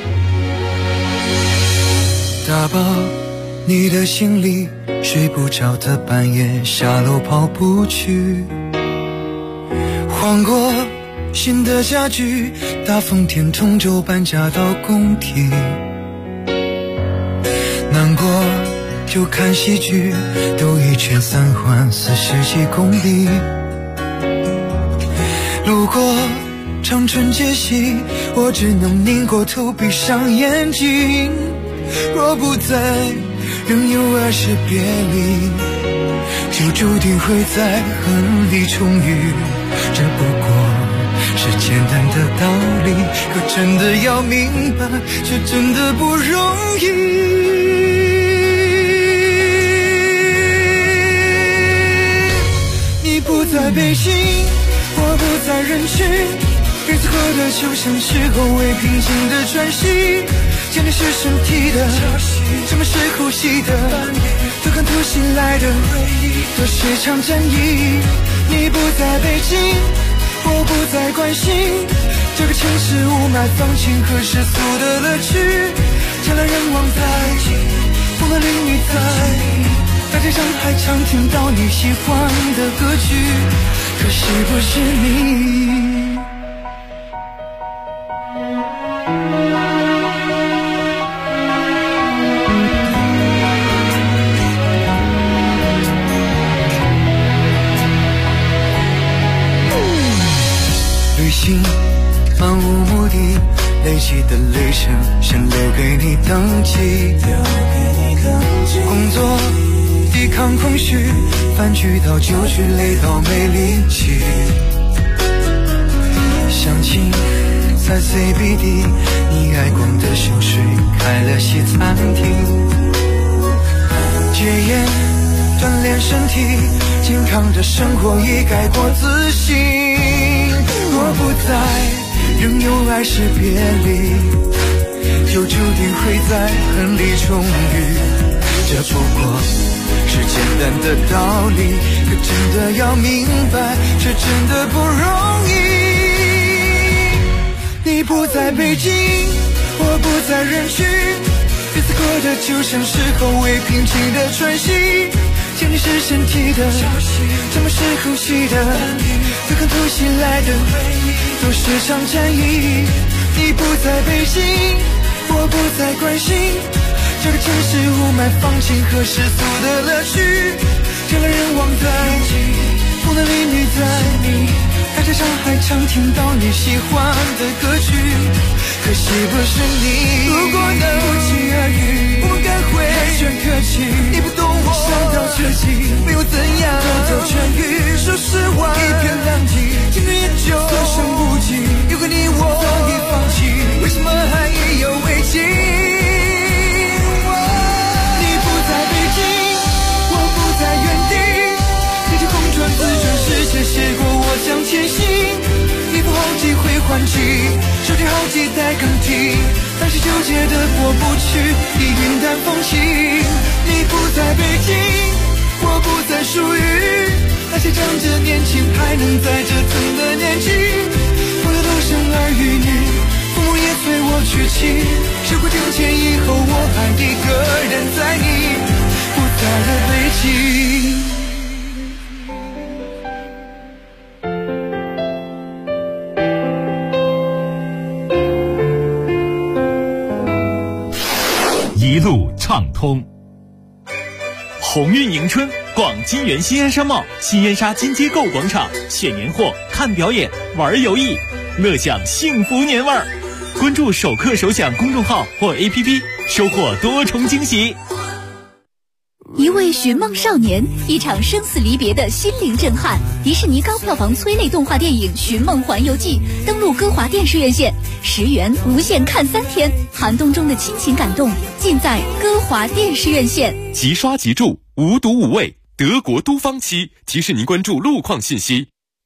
打包你的行李，睡不着的半夜下楼跑步去，换过新的家具，大风天同舟搬家到工体，难过就看戏剧，兜一圈3环40几公里，路过长春街西，我只能拧过头闭上眼睛，若不在仍有爱是别离，就注定会在恨里重遇，这不过是简单的道理，可真的要明白，这真的不容易。你不在北京，我不在人群，日子过得就像是后未平静的喘息，想你是身体的，什么是呼吸的，突看突袭来的都是场战役。你不在北京，我不再关心这个城市雾霾放晴和世俗的乐趣，人来人往在，风的淋雨在，大街上还常听到你喜欢的歌曲，可是不是你。旅行漫无目的，累积的旅程想留给你登记，工作抵抗空虚，饭局到酒局累到没力气，相亲在 CBD 你爱逛的秀水开了西餐厅，戒烟锻炼身体，健康的生活已改过自新，我不在仍有爱是别离，就注定会在恨里重遇，这不过是简单的道理，可真的要明白，这真的不容易。你不在北京，我不在人群，日子过得就像是后未平静的喘息，想你是身体的，什么是呼吸的，突看突袭来的都是场战役。你不在北京，我不再关心这个城市雾霾放晴和世俗的乐趣，人来人往在，风的淋雨在，大街街上还常听到你喜欢的歌曲，可惜不是你。如果能不期而遇，我该会寒暄客气。你不懂我伤到彻底，没有怎样都都痊愈。说实话，一片狼藉，情侣也就所剩无几。有个你我早已放弃，为什么还意犹未尽？你不在北京，我不在原地，那些空转自转世界写过我将前行。你不好几回还击，手机好几代更替，但是纠结的过不去，已云淡风轻。你不在北京，我不再属于那些仗着年轻还能在折腾的年纪。我的都生儿育女，父母也催我娶妻，时过境迁以后，我还一个人在你不在的北京。 一路畅通，鸿运迎春，逛金源新安商贸、新燕莎金街购物广场，选年货、看表演、玩游艺，乐享幸福年味儿。关注首客首享公众号或 APP， 收获多重惊喜。 一位寻梦少年，一场生死离别的心灵震撼。迪士尼高票房催泪动画电影《寻梦环游记》登陆歌华电视院线，10元无限看3天，寒冬中的亲情感动，尽在歌华电视院线。 即刷即住，无毒无味，德国都芳漆提示您关注路况信息。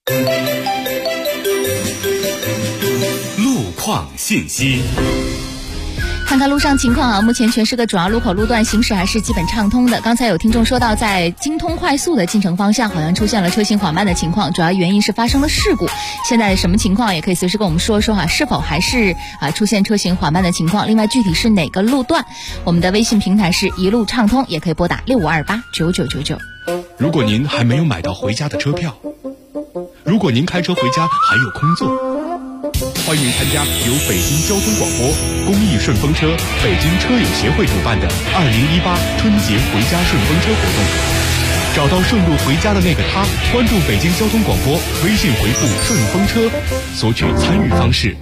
路况信息。 看看路上情况啊，目前全市的主要路口路段行驶还是基本畅通的。刚才有听众说到，在京通快速的进城方向好像出现了车行缓慢的情况，主要原因是发生了事故。现在什么情况也可以随时跟我们说说哈，是否还是出现车行缓慢的情况？另外具体是哪个路段？我们的微信平台是一路畅通，也可以拨打65289999。 如果您还没有买到回家的车票，如果您开车回家还有空座，欢迎参加由北京交通广播、公益顺风车、北京车友协会主办的2018春节回家顺风车活动。找到顺路回家的那个他，关注北京交通广播，微信回复顺风车，索取参与方式。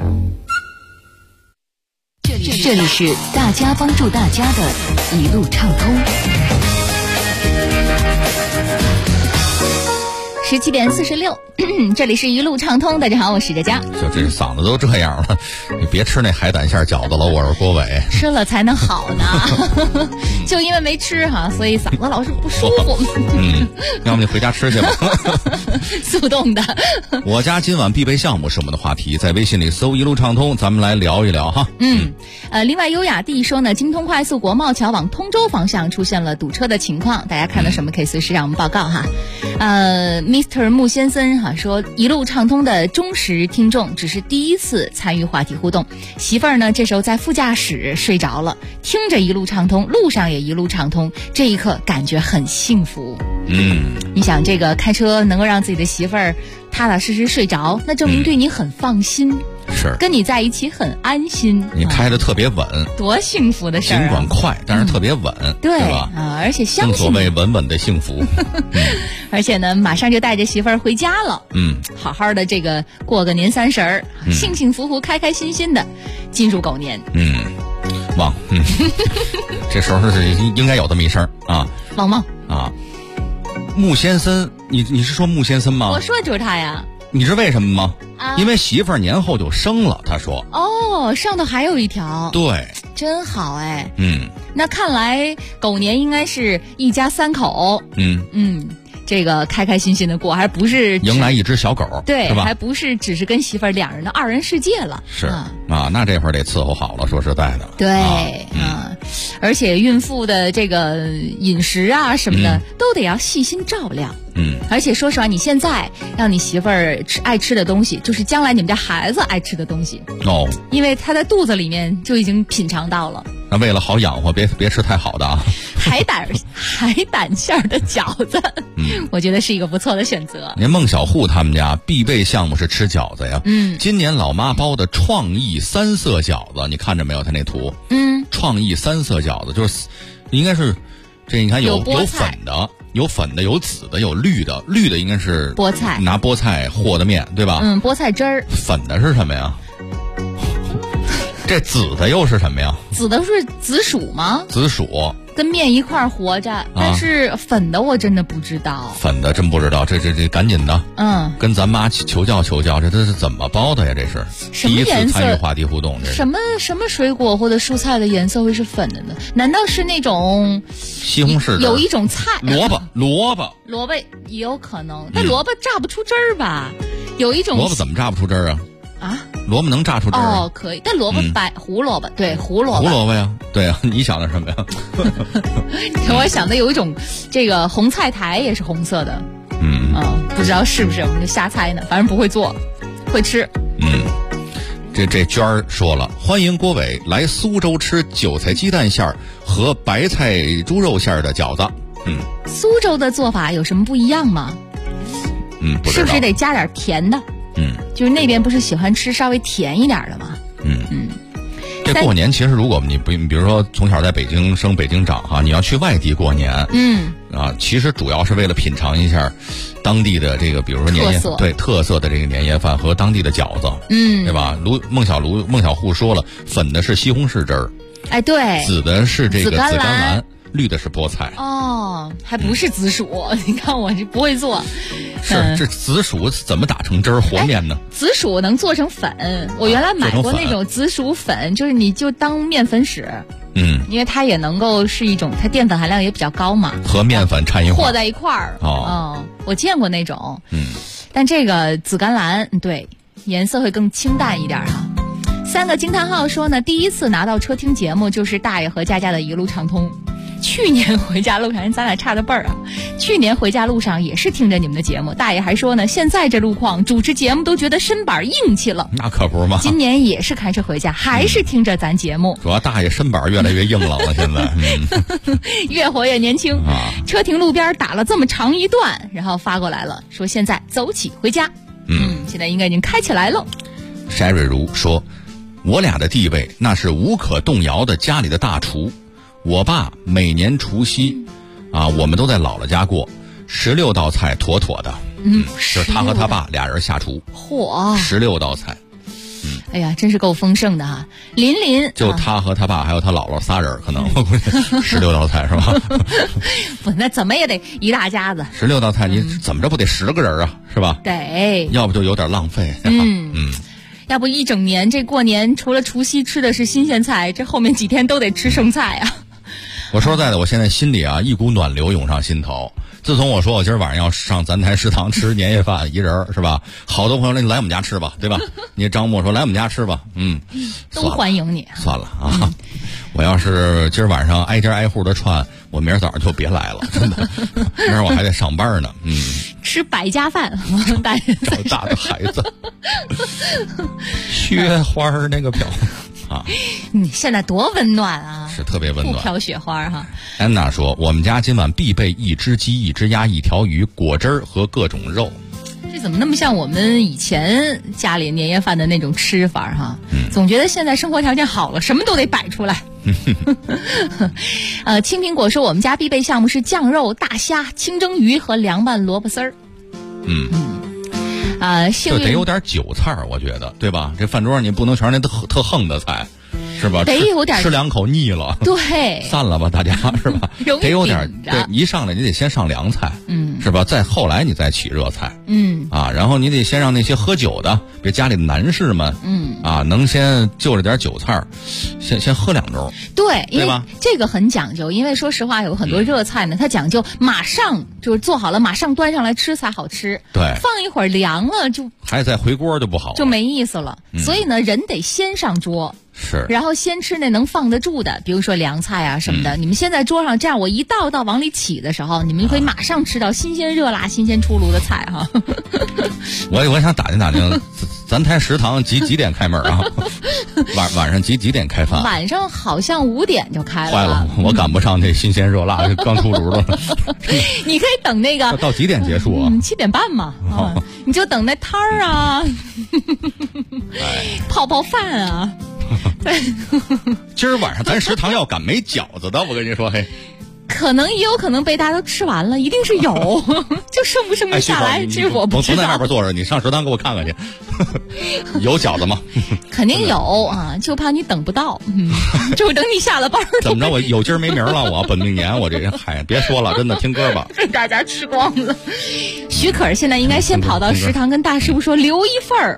这里是大家帮助大家的一路畅通。 17点46，这里是一路畅通。大家好，我是佳佳。 就这嗓子都这样了，你别吃那海胆馅饺子了。我是郭伟， 吃了才能好呢。就因为没吃哈，所以嗓子老是不舒服。 要不你回家吃去吧。 速冻的。 我家今晚必备项目是我们的话题，在微信里搜一路畅通，咱们来聊一聊哈。 另外优雅地说呢，京通快速国贸桥往通州方向出现了堵车的情况，大家看到什么可以随时让我们报告哈。Mr. 穆先生说，一路畅通的忠实听众，只是第一次参与话题互动。媳妇儿呢，这时候在副驾驶睡着了，听着一路畅通，路上也一路畅通，这一刻感觉很幸福。你想这个开车能够让自己的媳妇儿踏踏实实睡着，那证明对你很放心。 是跟你在一起很安心， 你开得特别稳， 多幸福的事儿！ 尽管快，但是特别稳， 对吧？ 而且相信正所谓稳稳的幸福。 而且呢，马上就带着媳妇儿回家了，好好的这个过个年30儿，幸幸福福、开开心心的进入狗年。 旺，这时候是应该有这么一声啊， 旺旺啊，穆先生，你是说穆先生吗？ 我说的就是他呀。 你知为什么吗？因为媳妇儿年后就生了，他说。 上头还有一条。 对， 真好哎。那看来狗年应该是一家3口。这个开开心心的过，还不是迎来一只小狗， 对， 是吧？ 还不是只是跟媳妇儿2人的2人世界了。 是那这会儿得伺候好了，说实在的。 对而且孕妇的这个饮食啊什么的，都得要细心照料。而且说实话，你现在让你媳妇儿爱吃的东西，就是将来你们家孩子爱吃的东西。因为他在肚子里面就已经品尝到了。 那为了好养活，别吃太好的啊。 海胆馅儿的饺子，我觉得是一个不错的选择。 您孟小户他们家必备项目是吃饺子呀。今年老妈包的创意3色饺子，你看着没有？他那图，创意3色饺子就是应该是这，你看有粉的， 有粉的，有紫的，有绿的。绿的应该是菠菜， 拿菠菜和的面，对吧？ 菠菜汁儿。 粉的是什么呀？这紫的又是什么呀？ 紫的是紫薯吗？ 紫薯跟面一块活着，但是粉的我真的不知道。 粉的真不知道，这赶紧的，跟咱妈求教，这是怎么包的呀？这是第一次参与话题互动，这是什么水果或者蔬菜的颜色会是粉的呢？难道是那种西红柿？ 有一种菜， 萝卜也有可能，但萝卜榨不出汁儿吧？有一种萝卜怎么榨不出汁儿啊？ 啊， 萝卜能榨出汁儿哦，可以，但萝卜胡萝卜，对，胡萝卜呀，对呀，你想的什么呀？ 我想的有一种这个红菜苔也是红色的，不知道是不是，我们就瞎猜呢，反正不会做，会吃。 这娟儿说了，欢迎郭伟来苏州吃韭菜鸡蛋馅儿和白菜猪肉馅儿的饺子。 苏州的做法有什么不一样吗？ 不知道， 是不是得加点甜的？就是那边不是喜欢吃稍微甜一点的吗？ 这过年其实如果你比如说从小在北京生北京长哈，你要去外地过年，其实主要是为了品尝一下当地的这个，比如说年夜对特色的这个年夜饭和当地的饺子，对吧？孟小户说了，粉的是西红柿汁儿， 哎，对， 紫的是这个紫甘蓝，绿的是菠菜。 哦，还不是紫薯，你看我这不会做。 这紫薯怎么打成汁儿和面呢？ 紫薯能做成粉，我原来买过那种紫薯粉，就是你就当面粉使。因为它也能够是一种，它淀粉含量也比较高嘛，和面粉掺一块和在一块儿。我见过那种。但这个紫甘蓝，对，颜色会更清淡一点哈。3个惊叹号说呢，第一次拿到车听节目就是大爷和佳佳的一路畅通。去年回家路上，咱俩差的辈儿啊！去年回家路上也是听着你们的节目，大爷还说呢，现在这路况主持节目都觉得身板硬气了。 那可不嘛！ 今年也是开车回家，还是听着咱节目。 主要大爷身板越来越硬朗了，现在越活越年轻啊！车停路边打了这么长一段，然后发过来了，说现在走起回家。现在应该已经开起来了。 筛瑞如说，我俩的地位那是无可动摇的，家里的大厨。我爸每年除夕我们都在姥姥家过，16道菜妥妥的。就是他和他爸俩人下厨。 嚯 ，16道菜。 哎呀，真是够丰盛的哈！林林就他和他爸还有他姥姥仨人，可能我估计16道菜是吧？ 不，那怎么也得一大家子。 16道菜，你怎么着不得10个人啊？是吧？ 得， 要不就有点浪费。 要不一整年这过年除了除夕吃的是新鲜菜，这后面几天都得吃剩菜啊。 我说实在的，我现在心里一股暖流涌上心头。自从我说我今儿晚上要上咱台食堂吃年夜饭，一人是吧？好多朋友说你来我们家吃吧，对吧？你张默说来我们家吃吧， 都欢迎你。 算了啊，我要是今儿晚上挨家挨户的串，我明儿早上就别来了，真的。明儿我还得上班呢。 吃百家饭，大爷找大的孩子，雪花那个飘。 现在多温暖啊！ 是特别温暖， 不飘雪花哈。 安娜说，我们家今晚必备1只鸡、1只鸭、1条鱼、果汁儿和各种肉。 这怎么那么像我们以前家里年夜饭的那种吃法哈？总觉得现在生活条件好了，什么都得摆出来。青苹果说，我们家必备项目是酱肉、大虾、清蒸鱼和凉拌萝卜丝儿。 就得有点韭菜，我觉得，对吧？这饭桌上你不能全是那特横的菜，是吧？ 得有点吃2口腻了， 对， 散了吧，大家是吧？得有点，对，一上来你得先上凉菜，是吧？再后来你再起热菜，然后你得先让那些喝酒的，别家里的男士们，能先就着点韭菜，先喝2盅， 对， 对吧？ 这个很讲究，因为说实话，有很多热菜呢，它讲究马上就是做好了，马上端上来吃才好吃， 对， 放一会儿凉了就还再回锅就不好了， 就没意思了。所以呢，人得先上桌。 是， 然后先吃那能放得住的，比如说凉菜啊什么的。你们先在桌上，这样我一道道往里起的时候，你们可以马上吃到新鲜热辣、新鲜出炉的菜哈。 我想打听，咱台食堂几点开门啊？晚上几点开饭？ 晚上好像5点就开了。 坏了，我赶不上这新鲜热辣刚出炉的。 你可以等那个到几点结束啊 ？7点半嘛。你就等那摊儿啊，泡饭啊。 今儿晚上咱食堂要赶没饺子的，我跟你说嘿。 可能也有可能被大家都吃完了，一定是有，就剩不剩得下来，这我不知道。 从那边坐着，你上食堂给我看看去，有饺子吗？ 肯定有啊，就怕你等不到，就等你下了班。 怎么着？我有今儿没名了，我本命年，我这人嗨，别说了，真的听歌吧。 被大家吃光了。许可现在应该先跑到食堂跟大师傅说留一份儿。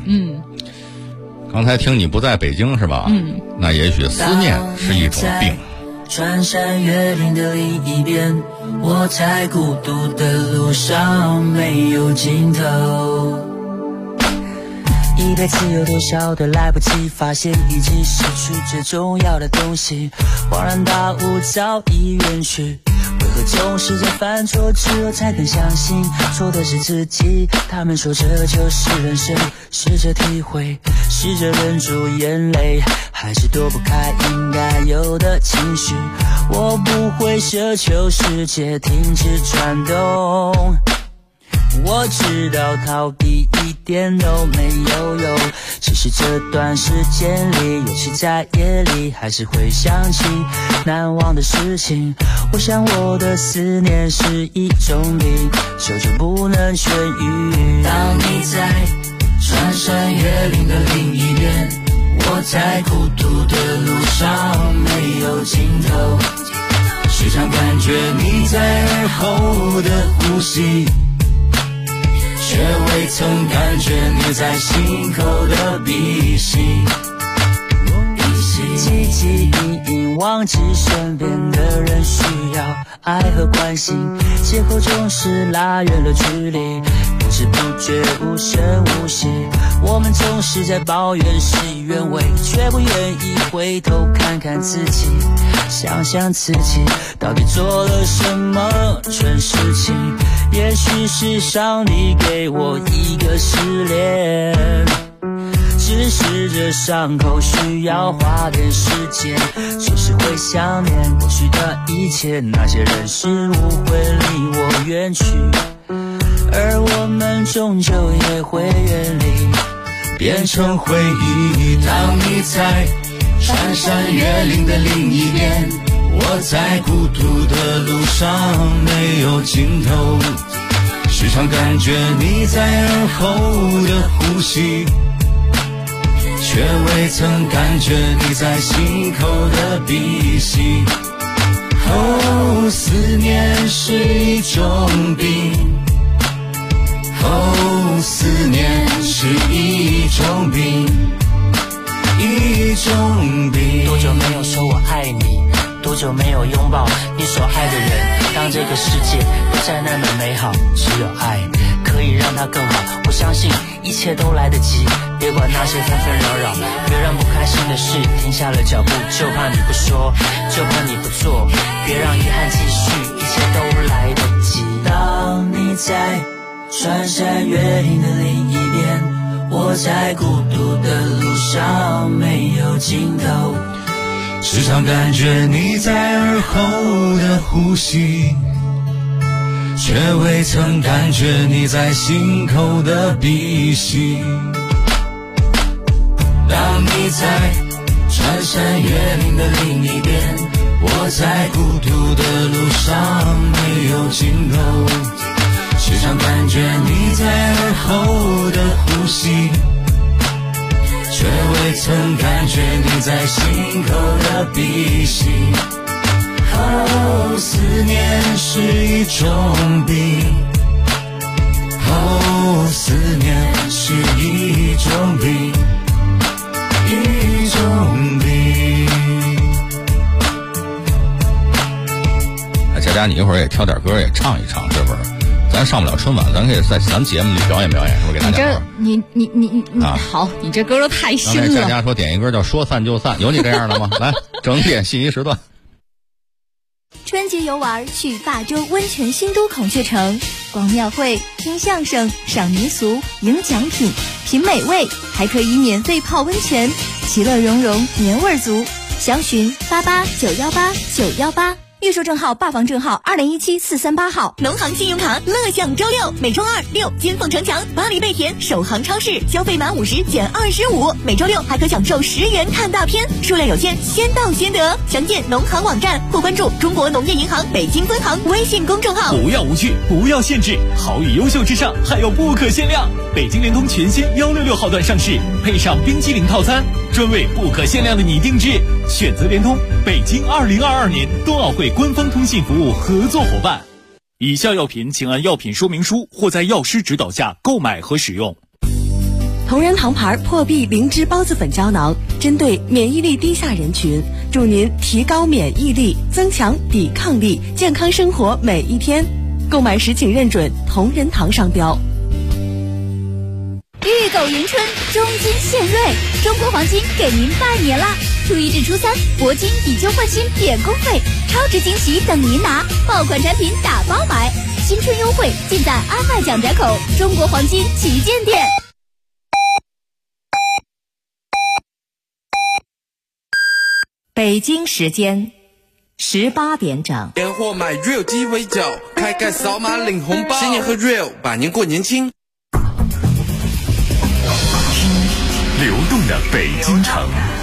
刚才听你不在北京是吧？那也许思念是一种病。 穿山越岭的另一边，我在孤独的路上没有尽头。一辈子有多少的来不及发现，已经失去最重要的东西，恍然大悟早已远去。为何总是在犯错之后才肯相信错的是自己？他们说这就是人生，试着体会，试着忍住眼泪，还是躲不开应该有的情绪。我不会奢求世界停止转动，我知道逃避一点都没有用，只是这段时间里，尤其在夜里，还是会想起难忘的事情。我想我的思念是一种病，久久不能痊愈。当你在穿山越岭的另一边，我在孤独的路上没有尽头，时常感觉你在耳后的呼吸，却未曾感觉你在心口的鼻息。汲汲营营忘记身边的人需要爱和关心，借口总是拉远了距离，不知不觉无声无息。我们总是在抱怨事与愿违，却不愿意回头看看自己，想想自己到底做了什么蠢事情。也许是上帝给我一个试炼，只是这伤口需要花点时间，随时会想念过去的一切，那些人事物会离我远去，而我们终究也会远离，变成回忆。当你在穿山越岭的另一边，我在孤独的路上没有尽头，时常感觉你在耳后的呼吸，却未曾感觉你在心口的鼻息。哦，思念是一种病，哦，思念是一种病，一种病。多久没有说我爱你，多久没有拥抱你所爱的人。当这个世界不再那么美好，只有爱可以让它更好。我相信一切都来得及，别管那些纷纷扰扰，别让不开心的事停下了脚步，就怕你不说，就怕你不做，别让遗憾继续，一切都来得及。当你在穿山越岭的另一边，我在孤独的路上没有尽头，时常感觉你在耳后的呼吸，却未曾感觉你在心口的鼻息。当你在穿山越岭的另一边，我在孤独的路上没有尽头，时常感觉你在耳后的呼吸，却未曾感觉你在心口的鼻息。哦，思念是一种病，哦，思念是一种病，一种病。佳佳，你一会儿也挑点歌也唱一唱，这会儿咱上不了春晚，咱可以在咱节目里表演表演，是不是给大家？ 你好，你这歌都太新了。 刚才佳佳说点一歌叫《说散就散》，有你这样的吗？来，整点信息时段。 春节游玩去霸州温泉新都孔雀城，逛庙会、听相声、赏民俗、赢奖品、品美味，还可以免费泡温泉，其乐融融，年味足。详询88918918。 预售证号、霸房证号2017-438号。 农行信用卡乐享周6，每周2、6金凤城墙、巴黎贝甜、首航超市消费满50减25，每周6还可享受10元看大片，数量有限，先到先得。详见农行网站或关注中国农业银行北京分行微信公众号。 不要无趣，不要限制，好与优秀之上还有不可限量。北京联通全新166号段上市，配上冰激凌套餐，专为不可限量的你定制。选择联通，北京2022年冬奥会官方通信服务合作伙伴。以下药品请按药品说明书或在药师指导下购买和使用。 同仁堂牌破壁灵芝孢子粉胶囊，针对免疫力低下人群，助您提高免疫力，增强抵抗力，健康生活每一天。购买时请认准同仁堂商标。 预购迎春，中金献瑞，中国黄金给您拜年啦！初1至初3，铂金以旧换新免工费，超值惊喜等您拿，爆款产品打包买，新春优惠尽在安外蒋宅口中国黄金旗舰店。 北京时间18点整。 年货买 Real 鸡尾酒，开盖扫码领红包，新年和 Real 把年过年轻。 流动的北京城，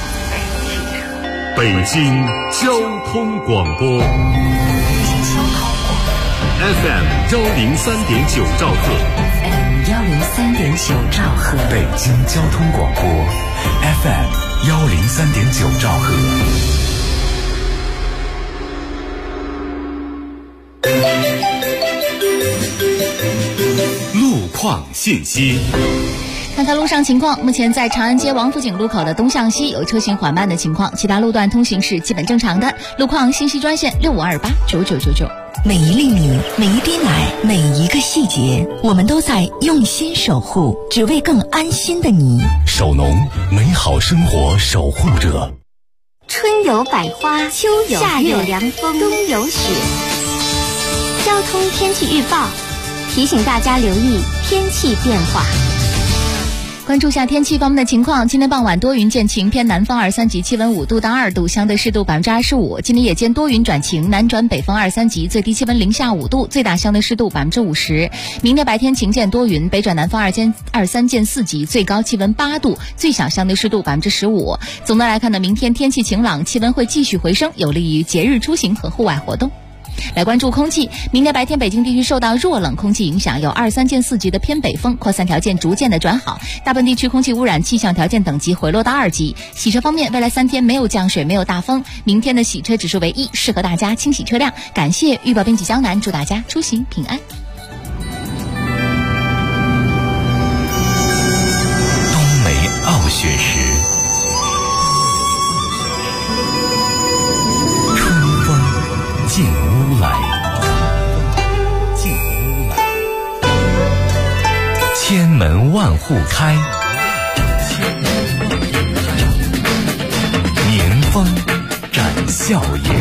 北京交通广播 FM 103.9兆赫， 103.9兆赫， 北京交通广播 FM 103.9兆赫。路况信息。 看看路上情况，目前在长安街王府井路口的东向西有车行缓慢的情况，其他路段通行是基本正常的。路况信息专线65289999。 每一粒米，每一滴奶，每一个细节，我们都在用心守护，只为更安心的你。 首农，美好生活守护者。 春有百花，秋有夏有凉风，冬有雪。交通天气预报提醒大家留意天气变化。 关注下天气方面的情况，今天傍晚多云见晴，偏南风2-3级，气温5度到2度，相对湿度25%。今天夜间多云转晴，南转北风2-3级，最低气温零下5度，最大相对湿度50%。明天白天晴见多云，北转南风2-3见4级，最高气温8度，最小相对湿度15%。总的来看呢，明天天气晴朗，气温会继续回升，有利于节日出行和户外活动。来关注空气，明天白天北京地区受到弱冷空气影响，有2-3见4级的偏北风，扩散条件逐渐的转好，大部分地区空气污染气象条件等级回落到2级。洗车方面，未来3天没有降水，没有大风，明天的洗车指数为1，适合大家清洗车辆。感谢预报编辑江南，祝大家出行平安。 冬梅傲雪时，进屋来，千门万户开，年风展笑颜。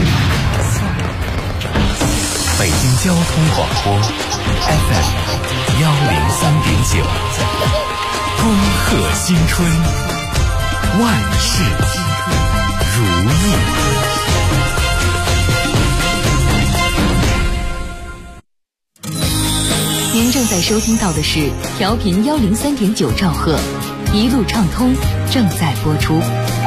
北京交通广播 FM 103.9，恭贺新春，万事如意。 您正在收听到的是调频103.9兆赫，一路畅通正在播出。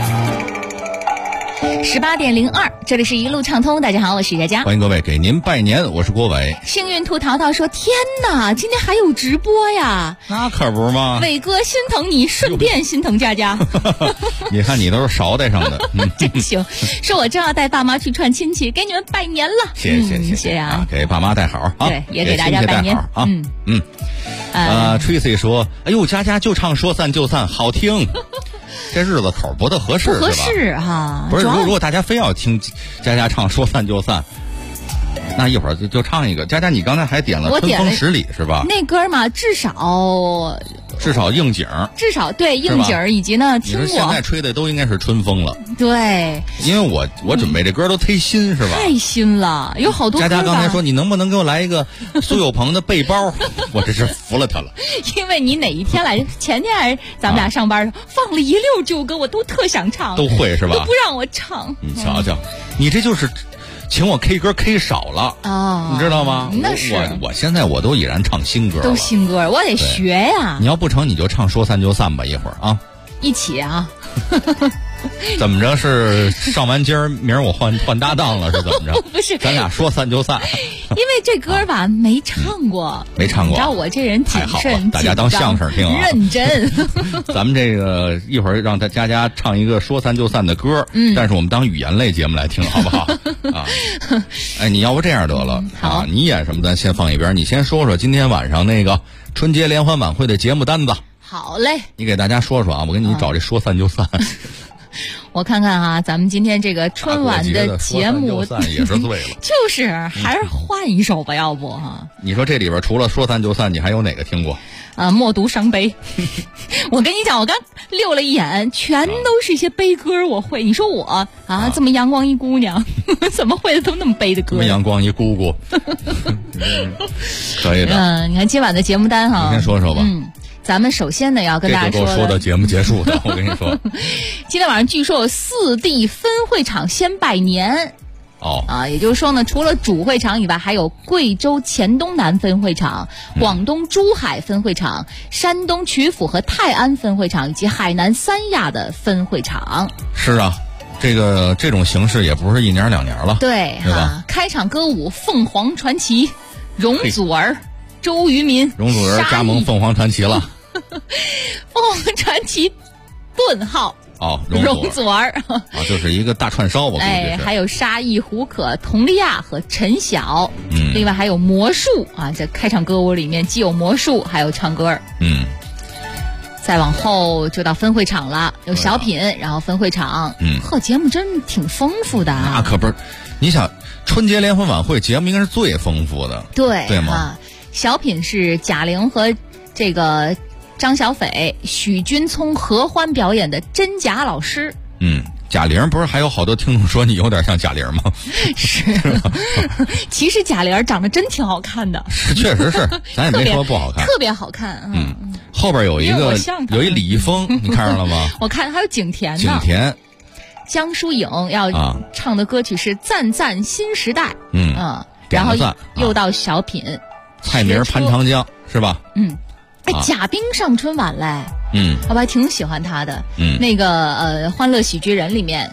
18点02，这里是一路畅通。大家好，我是佳佳， 欢迎各位给您拜年，我是郭伟。 幸运兔淘淘说：“天哪，今天还有直播呀！” 那可不嘛， 伟哥心疼你，顺便心疼佳佳。 你看你都是捎带上的， 真行。说我正要带爸妈去串亲戚，给你们拜年了。 谢谢啊， 给爸妈带好啊， 对，也给大家拜年啊。Tracy 说：“哎呦，佳佳就唱说散就散，好听。”这日子口不太合适， 不合适哈。 不是，如果大家非要听佳佳唱说散就散，那一会儿就唱一个。佳佳，你刚才还点了《春风十里》是吧？ 那歌嘛，至少应景， 至少对应景，以及呢，听过。 你说现在吹的都应该是春风了。 对， 因为我准备这歌都忒新是吧？ 太新了，有好多歌。 佳佳刚才说你能不能给我来一个苏有朋的背包？我这是服了他了。 因为你哪一天来，前天还是咱们俩上班放了一溜旧歌，我都特想唱， 都会是吧？ 都不让我唱。 你瞧瞧，你这就是请我 K 歌 K 少了哦， 你知道吗？ 那是我现在我都已然唱新歌了， 都新歌，我得学呀。 你要不成，你就唱说散就散吧，一会儿啊， 一起啊。 怎么着是上完今儿明儿我换搭档了是怎么着？ 不是， 咱俩说散就散。 因为这歌吧没唱过， 没唱过。 你知道我这人谨慎， 大家当相声听啊， 认真。 咱们这个一会儿让佳佳唱一个说散就散的歌，但是我们当语言类节目来听，好不好？啊，哎，你要不这样得了啊？你演什么咱先放一边，你先说说今天晚上那个春节联欢晚会的节目单子。 好嘞， 你给大家说说啊，我给你找这说散就散。 我看看哈，咱们今天这个春晚的节目也是醉了， 就是还是换一首吧，要不哈？ 你说这里边除了说散就散，你还有哪个听过？ 默读伤悲。我跟你讲，我刚溜了一眼，全都是一些悲歌，我会。你说我啊，这么阳光一姑娘，怎么会的都那么悲的歌？ 这么阳光一姑姑，可以的。 你看今晚的节目单哈， 你先说说吧。 咱们首先呢要跟大家说到节目结束的，我跟你说， 今天晚上据说有4地分会场先拜年。也就是说呢，除了主会场以外，还有贵州黔东南分会场、广东珠海分会场、山东曲阜和泰安分会场以及海南三亚的分会场。 是啊，这种形式也不是1年2年了， 对吧？开场歌舞凤凰传奇、容祖儿、周渝民、 容祖儿加盟凤凰传奇了。 凤凰传奇顿号容祖儿就是一个大串烧，我估计是。 还有沙溢、胡可、佟丽娅和陈晓，另外还有魔术啊，在开场歌舞里面既有魔术还有唱歌。再往后就到分会场了，有小品，然后分会场。节目真挺丰富的啊。 那可不是，你想春节联欢晚会节目应该是最丰富的，对吗？ 小品是贾玲和这个张小斐、许君聪合欢表演的真假老师。 贾玲不是还有好多听众说你有点像贾玲吗？ 是，其实贾玲长得真挺好看的， 确实是，咱也没说不好看， 特别好看。 后边有一李易峰，你看上了吗？ 我看还有景甜呢。 景甜， 江疏影要唱的歌曲是《赞赞新时代》。然后又到小品， 蔡明、潘长江是吧？ 贾冰上春晚嘞。我还挺喜欢他的。那个欢乐喜剧人里面，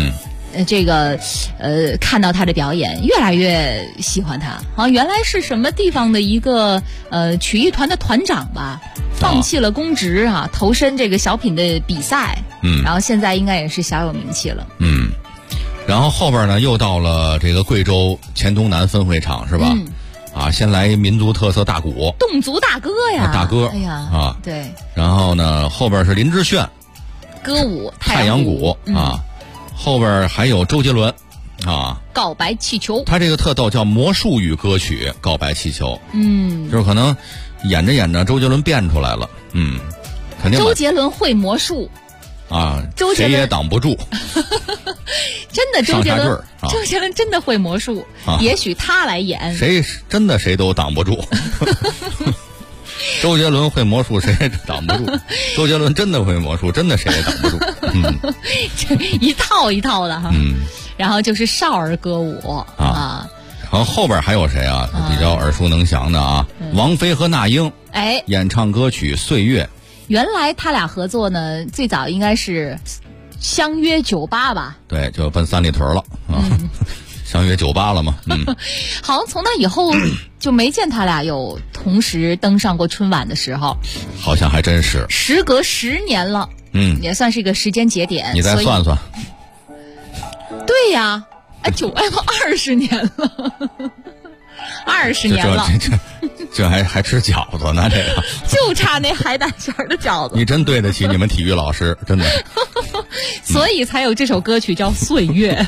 看到他的表演，越来越喜欢他。好像原来是什么地方的一个曲艺团的团长吧，放弃了公职啊，投身这个小品的比赛。然后现在应该也是小有名气了。 然后后边呢又到了这个贵州黔东南分会场是吧？先来民族特色大鼓， 侗族大歌呀， 大歌， 哎呀对。 然后呢，后边是林志炫， 歌舞太阳鼓后边还有周杰伦告白气球， 他这个特逗叫魔术语歌曲告白气球，就是可能演着演着周杰伦变出来了，肯定周杰伦会魔术谁也挡不住。 真的周杰伦真的会魔术，也许他来演， 谁都挡不住。周杰伦会魔术，谁也挡不住。周杰伦真的会魔术，真的谁也挡不住。 这一套一套的哈。然后就是少儿歌舞然后后边还有谁比较耳熟能详的王菲和那英演唱歌曲《岁月》。 原来他俩合作呢，最早应该是相约酒吧吧？ 对，就奔三里屯了相约酒吧了吗？ 好像从那以后就没见他俩有同时登上过春晚的时候。 好像还真是。 时隔10年了，也算是一个时间节点。 你再算算。 对呀，20年了。20年了， 这还吃饺子呢，这个就差那海胆馅的饺子。 你真对得起你们体育老师，真的。 所以才有这首歌曲叫《岁月》。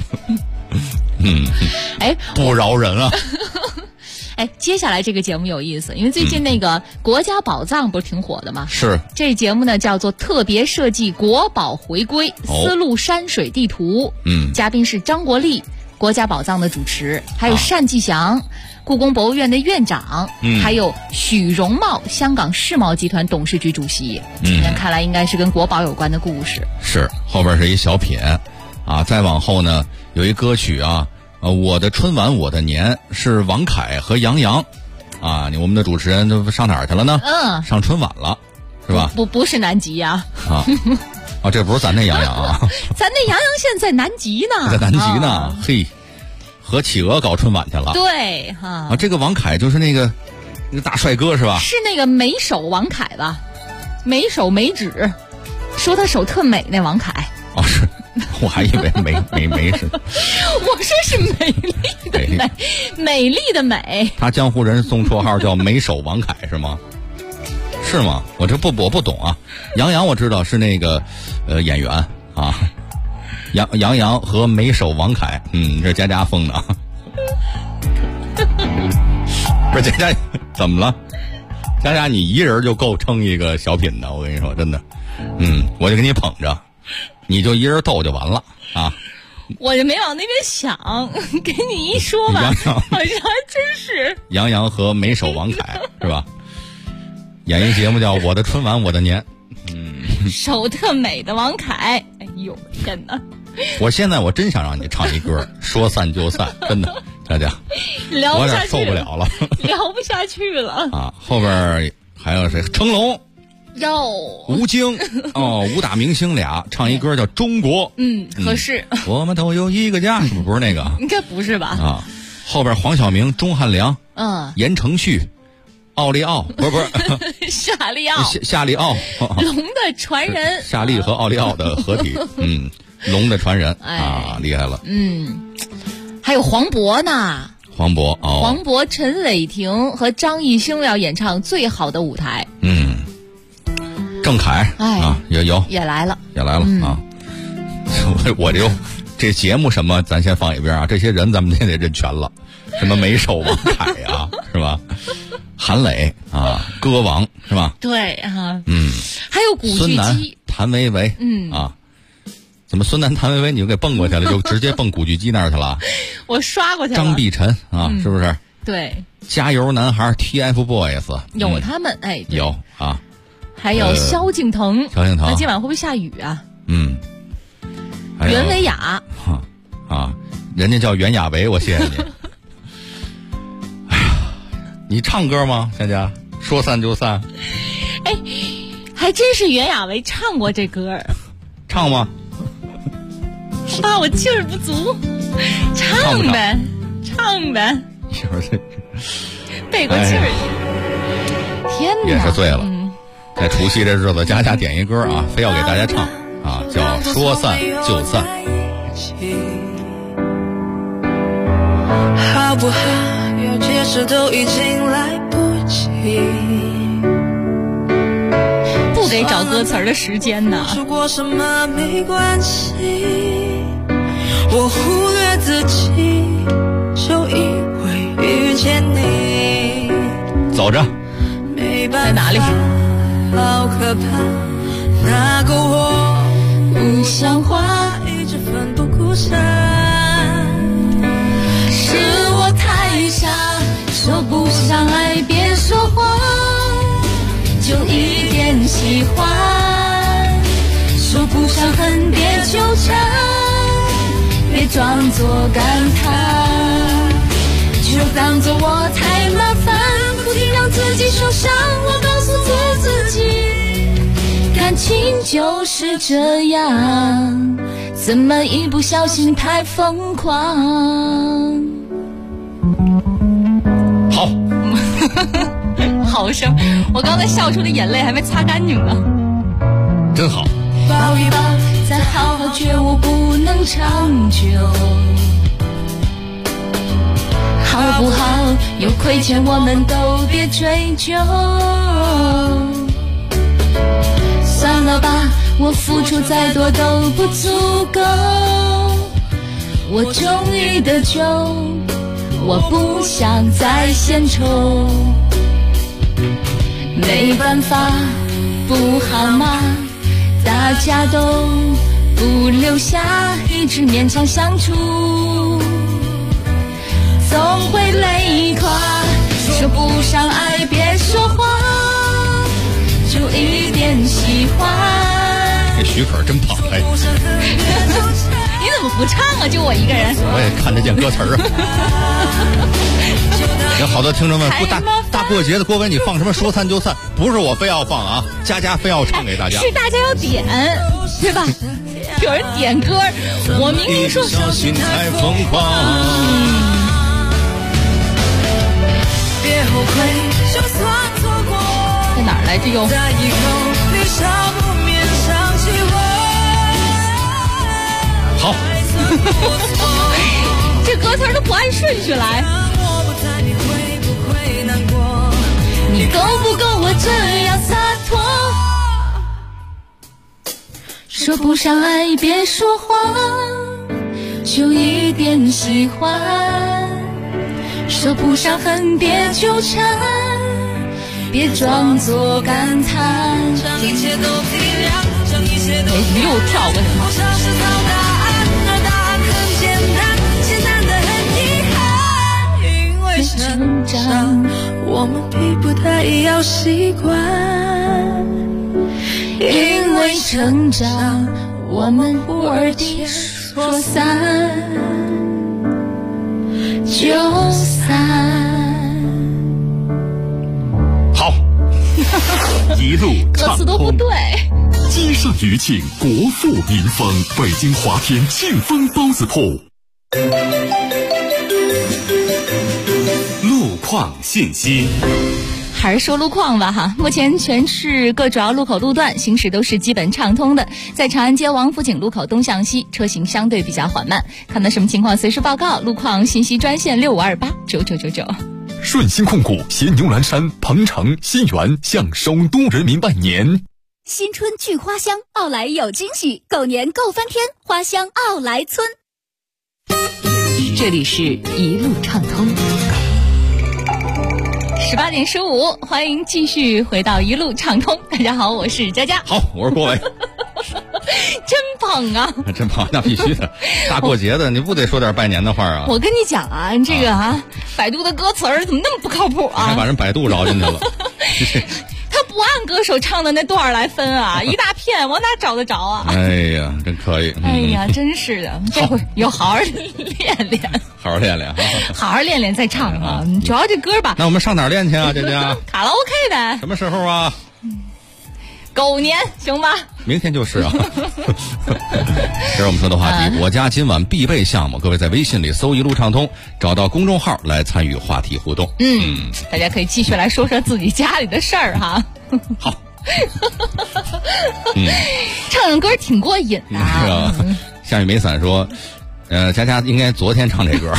不饶人啊！ 接下来这个节目有意思，因为最近那个国家宝藏不是挺火的吗？ 是。 这节目呢叫做特别设计国宝回归丝路山水地图。嘉宾是张国立，国家宝藏的主持，还有单霁翔，故宫博物院的院长，还有许荣茂，香港世贸集团董事局主席。看来应该是跟国宝有关的故事。 是，后边是一小品再往后呢有一歌曲我的春晚我的年是王凯和杨洋啊，我们的主持人都上哪儿去了呢？上春晚了，是吧？ 不是南极呀。 这不是咱那杨洋啊， 咱那杨洋现在在南极呢， 在南极呢。嘿，和企鹅搞春晚去了。 对哈。 这个王凯就是那个大帅哥是吧？ 是那个美手王凯吧？美手美指，说他手特美那王凯。 是，我还以为美是。 我说是美丽的美，美丽的美。 他江湖人送绰号叫美手王凯是吗？是吗？我不懂啊。杨洋我知道是那个演员啊，杨洋和美手王凯，这佳佳封的。不是佳佳怎么了？佳佳你一人就够撑一个小品的，我跟你说真的。我就给你捧着，你就一人逗就完了啊。 我就没往那边想，给你一说吧，好像还真是。 杨洋和美手王凯是吧？演一节目叫《我的春晚我的年》。 手特美的王凯，哎呦天哪！ 我现在我真想让你唱一歌，说散就散，真的，佳佳， 聊不下去了， 我有点受不了了， 聊不下去了啊！后边还有谁？成龙。吴京武打明星俩唱一歌叫《中国》， 合适。 我们都有一个家，是不是那个？ 应该不是吧？ 啊，后边黄晓明、钟汉良，言承旭、奥利奥，不是夏利奥， 夏利奥， 龙的传人， 夏利和奥利奥的合体，龙的传人啊，厉害了。 还有黄渤呢。 黄渤、 陈伟霆和张艺兴要演唱《最好的舞台》。 郑恺也来了啊！我这节目什么，咱先放一边啊。这些人咱们也得认全了，什么美手王凯啊，是吧？韩磊啊，歌王是吧？ 对啊，还有古巨基、 孙楠、谭维维，怎么孙楠、谭维维你就给蹦过去了，就直接蹦古巨基那儿去了？ 我刷过去了。 张碧晨啊，是不是？ 对， 加油男孩 TFBOYS 有他们有啊。 还有萧敬腾，那今晚会不会下雨啊？袁维雅人家叫袁娅维，我谢谢你。哎呀，你唱歌吗？佳佳，说散就散。 还真是袁娅维唱过这歌。 唱吗？ 我劲儿不足，唱呗。 一会儿背过劲儿。天哪， 也是醉了。在除夕这日子，佳佳点一歌啊，非要给大家唱啊，叫说散就散。 好不好？要解释都已经来不及。 不给找歌词的时间呢。 说过什么没关系，我忽略自己，就因为遇见你。 走着。 在哪里？ 好可怕，那个我不像话， 一直奋不顾身。 是我太傻，说不上爱别说谎，就一点喜欢。说不上恨别纠缠，别装作感叹，就当作我太麻烦，不停让自己受伤。我告诉自己，感情就是这样，怎么一不小心太疯狂。 好好声，我刚才笑出的眼泪还没擦干净呢。 真好。 抱一抱，再好好觉悟不能长久，好不好？有亏欠我们都别追究。算了吧，我付出再多都不足够。我终于得救，我不想再献丑。没办法，不好吗？大家都不留下，一直勉强相处，总会累垮。说不上爱别说谎，就一点喜欢。 这许可真捧哎。 你怎么不唱啊？就我一个人。 我也看得见歌词儿啊。有好多听众问，不大过节的郭伟你放什么说散就散？不是我非要放啊，佳佳非要唱给大家。 是大家要点，对吧？有人点歌，我明明说小心太疯狂。 别后悔，就算错过。 在哪儿来着？又。 在以后你少不免想起我。 好。 这歌词都不按顺序来。你够不够我这样洒脱？说不上爱别说谎，就一点喜欢。说不上恨别纠缠，别装作感叹。让一切都体谅，让一切都体谅。又跳过去了。不想是找答案，而答案很简单，简单的很遗憾。因为成长，我们逼不太要习惯。因为成长，我们忽而地说散就散。 好。 一路歌词都不对。 积善余庆，国富民丰。北京华天庆丰包子铺。路况信息。 还是说路况吧哈，目前全市各主要路口路段行驶都是基本畅通的。在长安街王府井路口东向西，车行相对比较缓慢。看到什么情况随时报告，路况信息专线65289999。 顺鑫控股携牛栏山、鹏城、新源向首都人民拜年。 新春聚花香，奥莱有惊喜，狗年够翻天，花香奥莱村。 这里是一路畅通。 18点15，欢迎继续回到一路畅通。大家好，我是佳佳。 好，我是郭伟。 真捧啊！ 真捧，那必须的。大过节的，你不得说点拜年的话啊？ 我跟你讲啊，这个百度的歌词儿怎么那么不靠谱啊？ 还把人百度绕进去了。 他不按歌手唱的那段来分啊，一大片，往哪找得着啊？ 哎呀，真可以。 哎呀，真是的，这回有好好练练， 好好练练， 好好练练再唱啊。主要这歌吧， 那我们上哪儿练去啊？这家卡拉 OK 的。 什么时候啊？ 狗年行吧？ 明天就是啊。这是我们说的话题，我家今晚必备项目，各位在微信里搜一路畅通，找到公众号来参与话题互动。 大家可以继续来说说自己家里的事儿哈。 好。 唱唱歌挺过瘾的。 夏雨梅伞说，佳佳应该昨天唱这歌。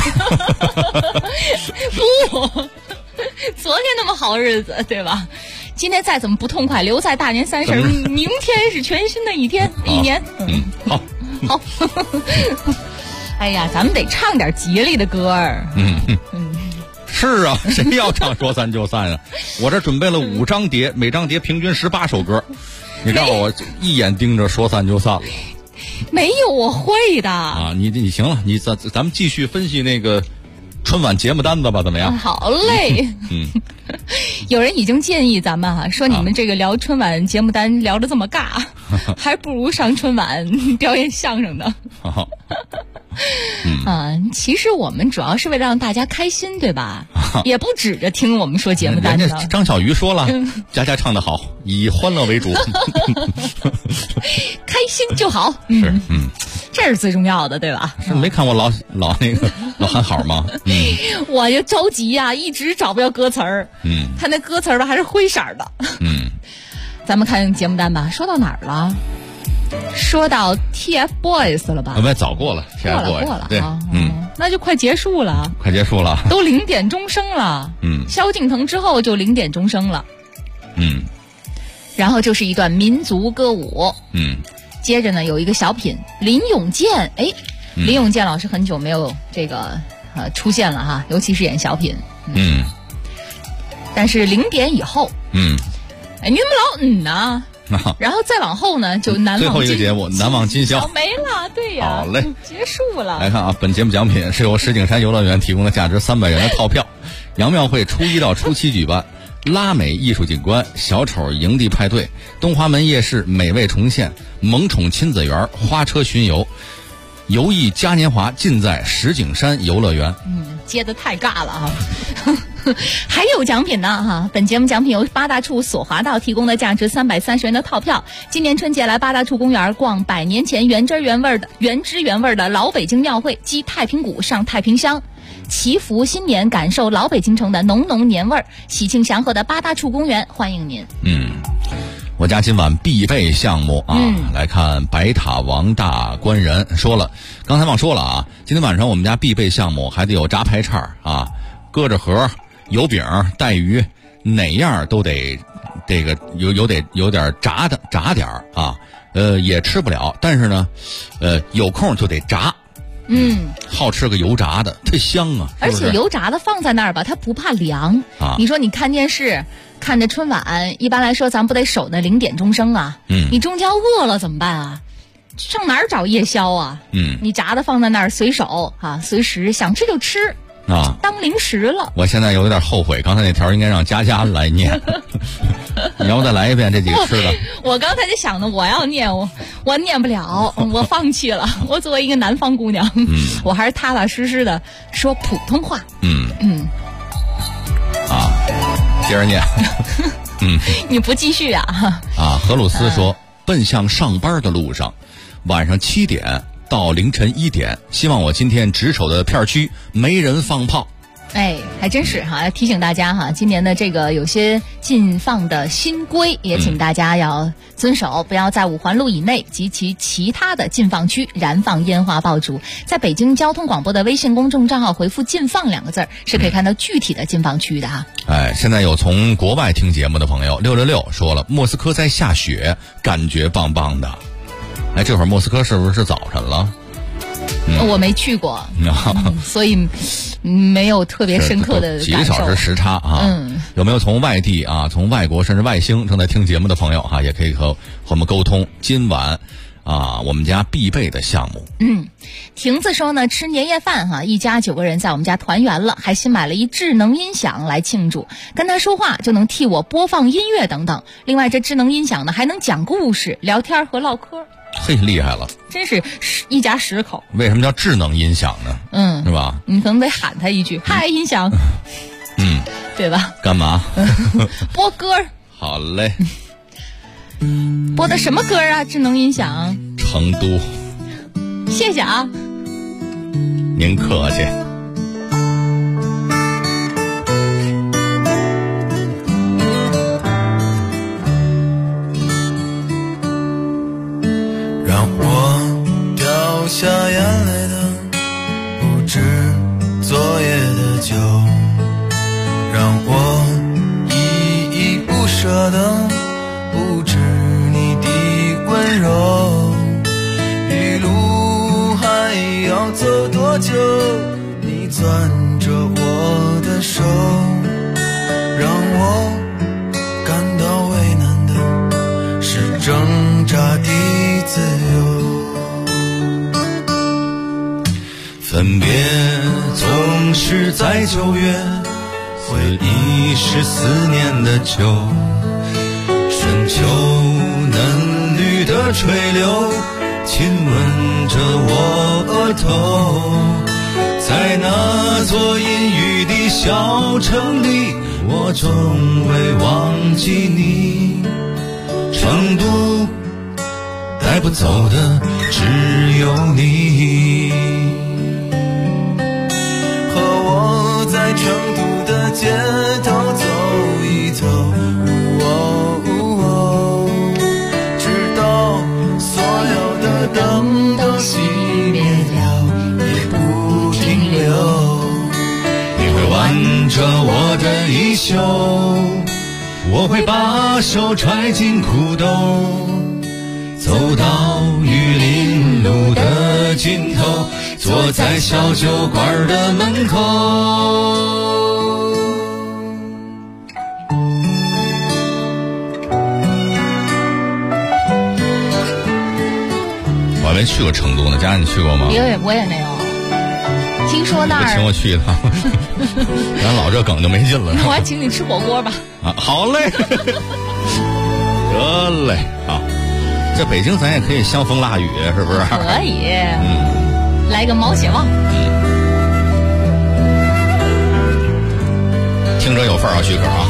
不，昨天那么好日子，对吧？今天再怎么不痛快，留在大年30，明天是全新的一天，一年。 好， 好。哎呀，咱们得唱点吉利的歌儿。 是啊，谁要唱说散就散啊？我这准备了5张碟，每张碟平均18首歌，你让我一眼盯着说散就散了。 没有，我会的啊！你行了，咱们继续分析那个春晚节目单子吧，怎么样？ 好嘞。有人已经建议咱们说你们这个聊春晚节目单聊得这么尬，还不如上春晚表演相声呢。其实我们主要是为了让大家开心，对吧？也不指着听我们说节目单子。 张小鱼说了，佳佳唱得好，以欢乐为主， 开心就好。 是， 这是最重要的，对吧？ 是没看我老那个老喊好吗？ 我就着急呀，一直找不着歌词儿。他那歌词儿吧还是灰色的。咱们看节目单吧，说到哪儿了？说到 TFBOYS 了吧？ 我们早过了 TFBOYS 过了， 对， 那就快结束了，都0点钟声了，萧敬腾之后就0点钟声了，然后就是一段民族歌舞，接着呢有一个小品，林永健，林永健老师很久没有这个出现了哈，尤其是演小品，但是0点以后，你怎么老呢？然后再往后呢，就难忘最后一个节目难忘今宵没了，对呀， 好嘞， 结束了。 来看啊，本节目奖品是由石景山游乐园提供的价值300元的套票，杨庙会初1到初7举办，拉美艺术景观、小丑营地派对、东华门夜市美味重现、萌宠亲子园、花车巡游。 游艺嘉年华尽在石景山游乐园。 接得太尬了哈。还有奖品呢哈！本节目奖品由八大处索华道提供的价值330元的套票。今年春节来八大处公园逛100年前原汁原味的老北京庙会，击太平鼓，上太平香，祈福新年，感受老北京城的浓浓年味儿。喜庆祥和的八大处公园欢迎您。 我家今晚必备项目啊，来看白塔王大官人。说了，刚才忘说了啊，今天晚上我们家必备项目还得有炸排叉啊，搁着盒、油饼、带鱼，哪样都得这个有点炸点啊。也吃不了，但是呢，有空就得炸。好吃个油炸的，特香啊！ 而且油炸的放在那儿吧，它不怕凉啊。你说你看电视，看着春晚，一般来说咱不得守那0点钟声啊？你中间饿了怎么办啊？上哪儿找夜宵啊？你炸的放在那儿，随手啊，随时想吃就吃啊，当零食了。 我现在有点后悔，刚才那条应该让佳佳来念。你要再来一遍这几个吃的。 我刚才就想的，我要念我念不了，我放弃了。我作为一个南方姑娘，我还是踏踏实实的说普通话。 接着念。 你不继续啊？ 何鲁斯说，奔向上班的路上，晚上7点到凌晨1点，希望我今天值守的片区没人放炮。 还真是哈，要提醒大家哈，今年的这个有些禁放的新规，也请大家要遵守，不要在5环路以内及其他的禁放区燃放烟花爆竹。在北京交通广播的微信公众账号回复禁放2个字，是可以看到具体的禁放区的哈。 现在有从国外听节目的朋友666说了，莫斯科在下雪，感觉棒棒的。这会儿莫斯科是不是早晨了？ 我没去过，所以没有特别深刻的感受。 几个小时时差啊，有没有从外地啊、从外国甚至外星正在听节目的朋友也可以和我们沟通。今晚我们家必备的项目。 亭子说呢，吃年夜饭一家9个人在我们家团圆了，还新买了一智能音响来庆祝，跟他说话就能替我播放音乐等等。另外这智能音响呢还能讲故事、聊天和唠嗑。 嘿，厉害了！ 真是一家10口。 为什么叫智能音响呢？是吧？ 你可能得喊他一句：“嗨，音响。”对吧？ 干嘛？ 播歌。 好嘞。 播的什么歌啊？智能音响。 成都。 谢谢啊。 您客气。 掉下眼泪的不止昨夜的酒，让我依依不舍的不止你的温柔。一路还要走多久，你攥着我的手，让我感到为难的是挣扎的自由。分别总是在9月，回忆是思念的酒，深秋嫩绿的垂柳亲吻着我额头，在那座阴雨的小城里，我终会忘记你。成都带不走的只有你，和我在成都的街头走一走，直到所有的灯都熄灭了，也不停留。你会挽着我的衣袖，我会把手揣进裤兜，走到玉林路的尽头，坐在小酒馆的门口。 我还没去过成都呢，佳你去过吗？ 我也没有。听说那儿请我去一趟，咱老这梗就没劲了。 那我还请你吃火锅吧。 好嘞，得嘞啊！这北京咱也可以香风辣雨，是不是？ 可以。 来个毛血旺。 听着有份儿啊，许可啊。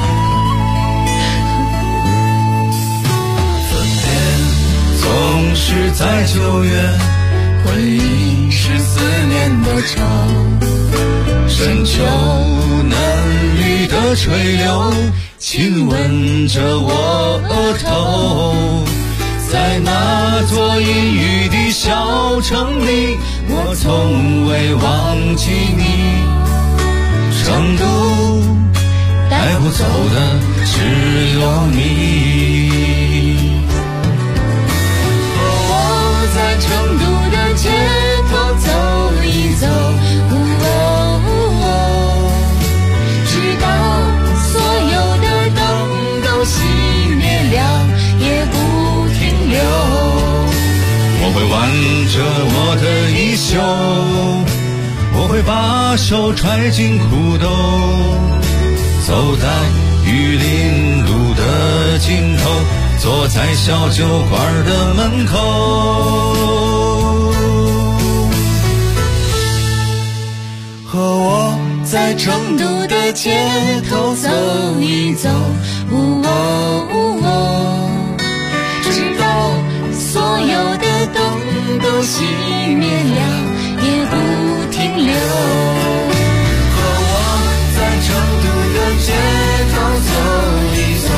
总是在9月，回忆是思念的潮，深秋嫩绿的垂柳亲吻着我额头，在那座阴雨的小城里，我从未忘记你。成都带不走的只有你。在成都的街头走一走，直到所有的灯都熄灭了，也不停留。我会挽着我的衣袖，我会把手揣进裤兜，走在玉林路的尽头，坐在小酒馆的门口，和我在成都的街头走一走，直到所有的灯都熄灭了，也不停留。和我在成都的街头走一走，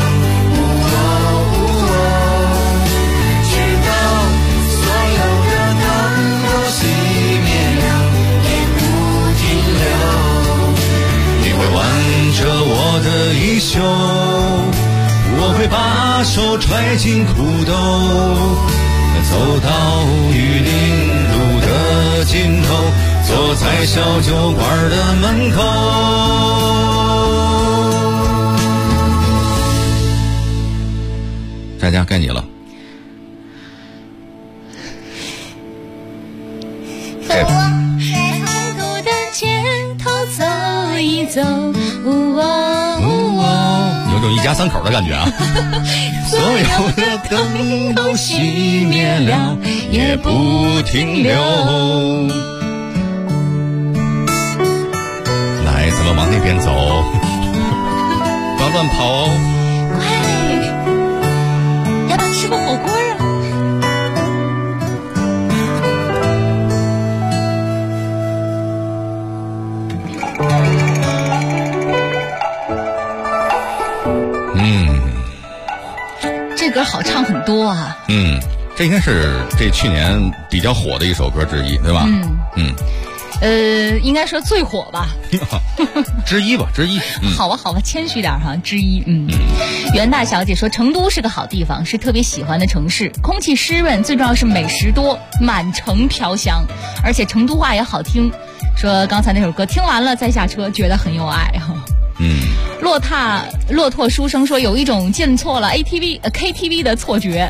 着我的衣袖，我会把手揣进裤兜，走到玉林路的尽头，坐在小酒馆的门口。 大家该你了。 和我在成都的街头走一走， 有种一家三口的感觉啊。所有的灯都熄灭了，也不停留。来，咱们往那边走，不要乱跑哦。 快，要不要吃个火锅啊？这歌好唱很多啊。 这应该是这去年比较火的一首歌之一，对吧？ 应该说最火吧。 之一吧，之一。 好吧，谦虚点哈，之一。袁大小姐说，成都是个好地方，是特别喜欢的城市，空气湿润，最重要是美食多，满城飘香，而且成都话也好听。说刚才那首歌听完了再下车，觉得很有爱哈。骆驼书生说，有一种见错了 KTV 的错觉。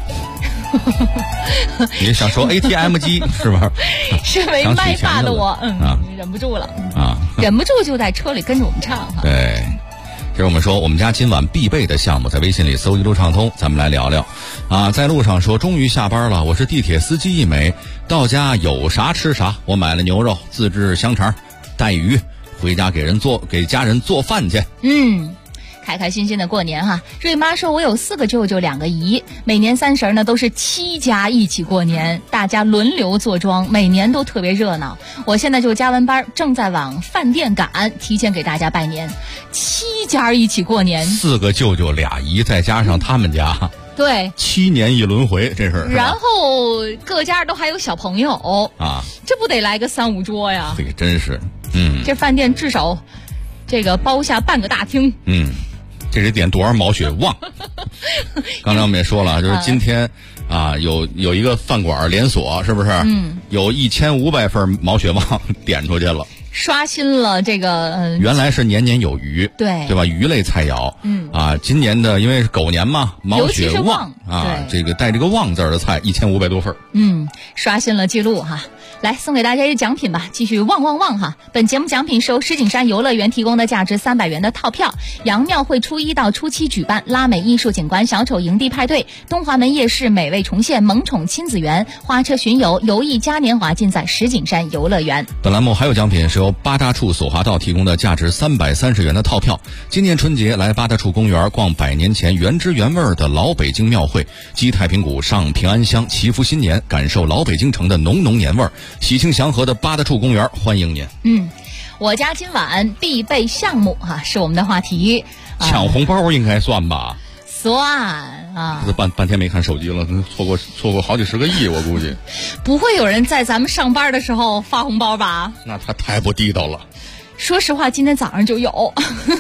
你想说 ATM 机是吧？ 身为麦霸的我，忍不住了啊，忍不住就在车里跟着我们唱哈。 对，这是我们说我们家今晚必备的项目，在微信里搜一路畅通，咱们来聊聊啊。在路上说，终于下班了，我是地铁司机一枚，到家有啥吃啥，我买了牛肉、自制香肠、带鱼，回家给家人做饭去。 开开心心的过年哈。瑞妈说，我有4个舅舅2个姨，每年30呢都是7家一起过年，大家轮流坐庄，每年都特别热闹。我现在就加完班，正在往饭店赶，提前给大家拜年。7家一起过年 ，4个舅舅2姨，再加上他们家， 对 ，7年一轮回，这是。 然后各家都还有小朋友啊，这不得来个3、5桌呀？ 对，真是， 这饭店至少这个包下半个大厅。 这是点多少毛血旺？刚才我们也说了，就是今天啊，有一个饭馆连锁，是不是？有1500份毛血旺点出去了。 刷新了这个原来是年年有余，对吧？鱼类菜肴，今年的因为是狗年嘛，毛血旺啊，这个带这个旺字的菜1500多份， 刷新了记录哈。来送给大家一个奖品吧，继续旺旺旺哈！本节目奖品受石景山游乐园提供的价值300元的套票。杨庙会初1到初7举办拉美艺术景观小丑营地派对，东华门夜市美味重现萌宠亲子园，花车巡游游艺嘉年华尽在石景山游乐园。 本栏目还有奖品是由八大处索华道提供的价值330元的套票。今年春节来八大处公园逛100年前原汁原味的老北京庙会，击太平鼓，上平安香，祈福新年，感受老北京城的浓浓年味儿。喜庆祥和的八大处公园欢迎您。 我家今晚必备项目是我们的话题。 抢红包应该算吧？ 算啊！ 这半天没看手机了，错过好几十个亿，我估计。 不会有人在咱们上班的时候发红包吧？ 那他太不地道了。 说实话，今天早上就有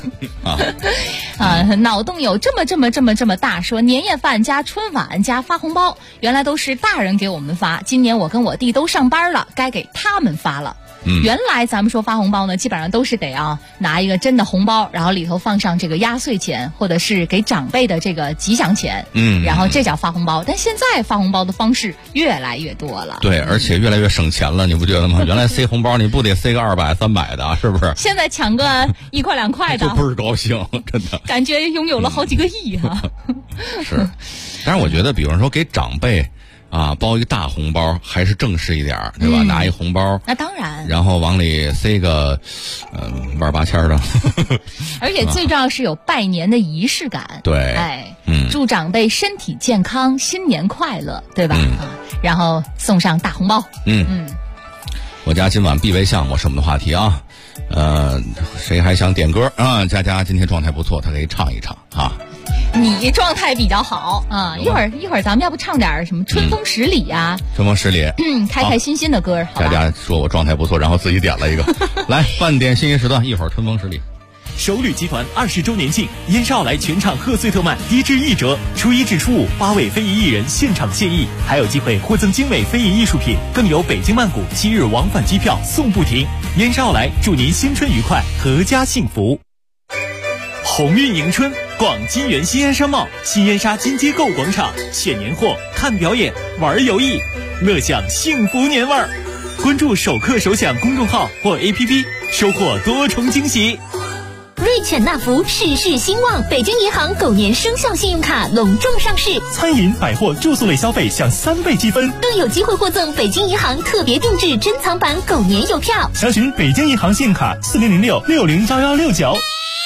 脑洞有这么大，说年夜饭加春晚加发红包，原来都是大人给我们发，今年我跟我弟都上班了，该给他们发了。原来咱们说发红包呢，基本上都是得拿一个真的红包，然后里头放上这个压岁钱，或者是给长辈的这个吉祥钱，然后这叫发红包。但现在发红包的方式越来越多了， 对，而且越来越省钱了，你不觉得吗？原来塞红包你不得塞个200、300的，是不是？ 现在抢个1块2块的， 就倍儿高兴，真的， 感觉拥有了好几个亿哈。 是，但是我觉得，比方说给长辈。包一个大红包还是正式一点，对吧？拿一红包， 那当然， 然后往里塞个万八千的， 而且最重要是有拜年的仪式感。 对， 祝长辈身体健康，新年快乐，对吧？然后送上大红包。 我家今晚必备项目是我们的话题啊。谁还想点歌啊？佳佳今天状态不错，她可以唱一唱啊。 你状态比较好啊，一会儿咱们要不唱点什么春风十里呀？ 春风十里， 开开心心的歌。 佳佳说我状态不错，然后自己点了一个。来，半点信息时段，一会儿春风十里。 首旅集团20周年庆，烟少来全场贺岁特卖，低至1折。初1至初5，8位非遗艺人现场献艺，还有机会获赠精美非遗艺术品，更有北京曼谷7日往返机票送不停。烟少来，祝您新春愉快，阖家幸福。鸿运迎春，逛金源新烟商贸、新烟沙金街购广场，选年货、看表演、玩游艺，乐享幸福年味儿。关注首客首享公众号或 APP， 收获多重惊喜。 瑞犬纳福事事兴旺，北京银行狗年生肖信用卡隆重上市， 餐饮、百货、住宿类消费享3倍积分， 更有机会获赠北京银行特别定制珍藏版狗年邮票。 详询北京银行信用卡4006-601169。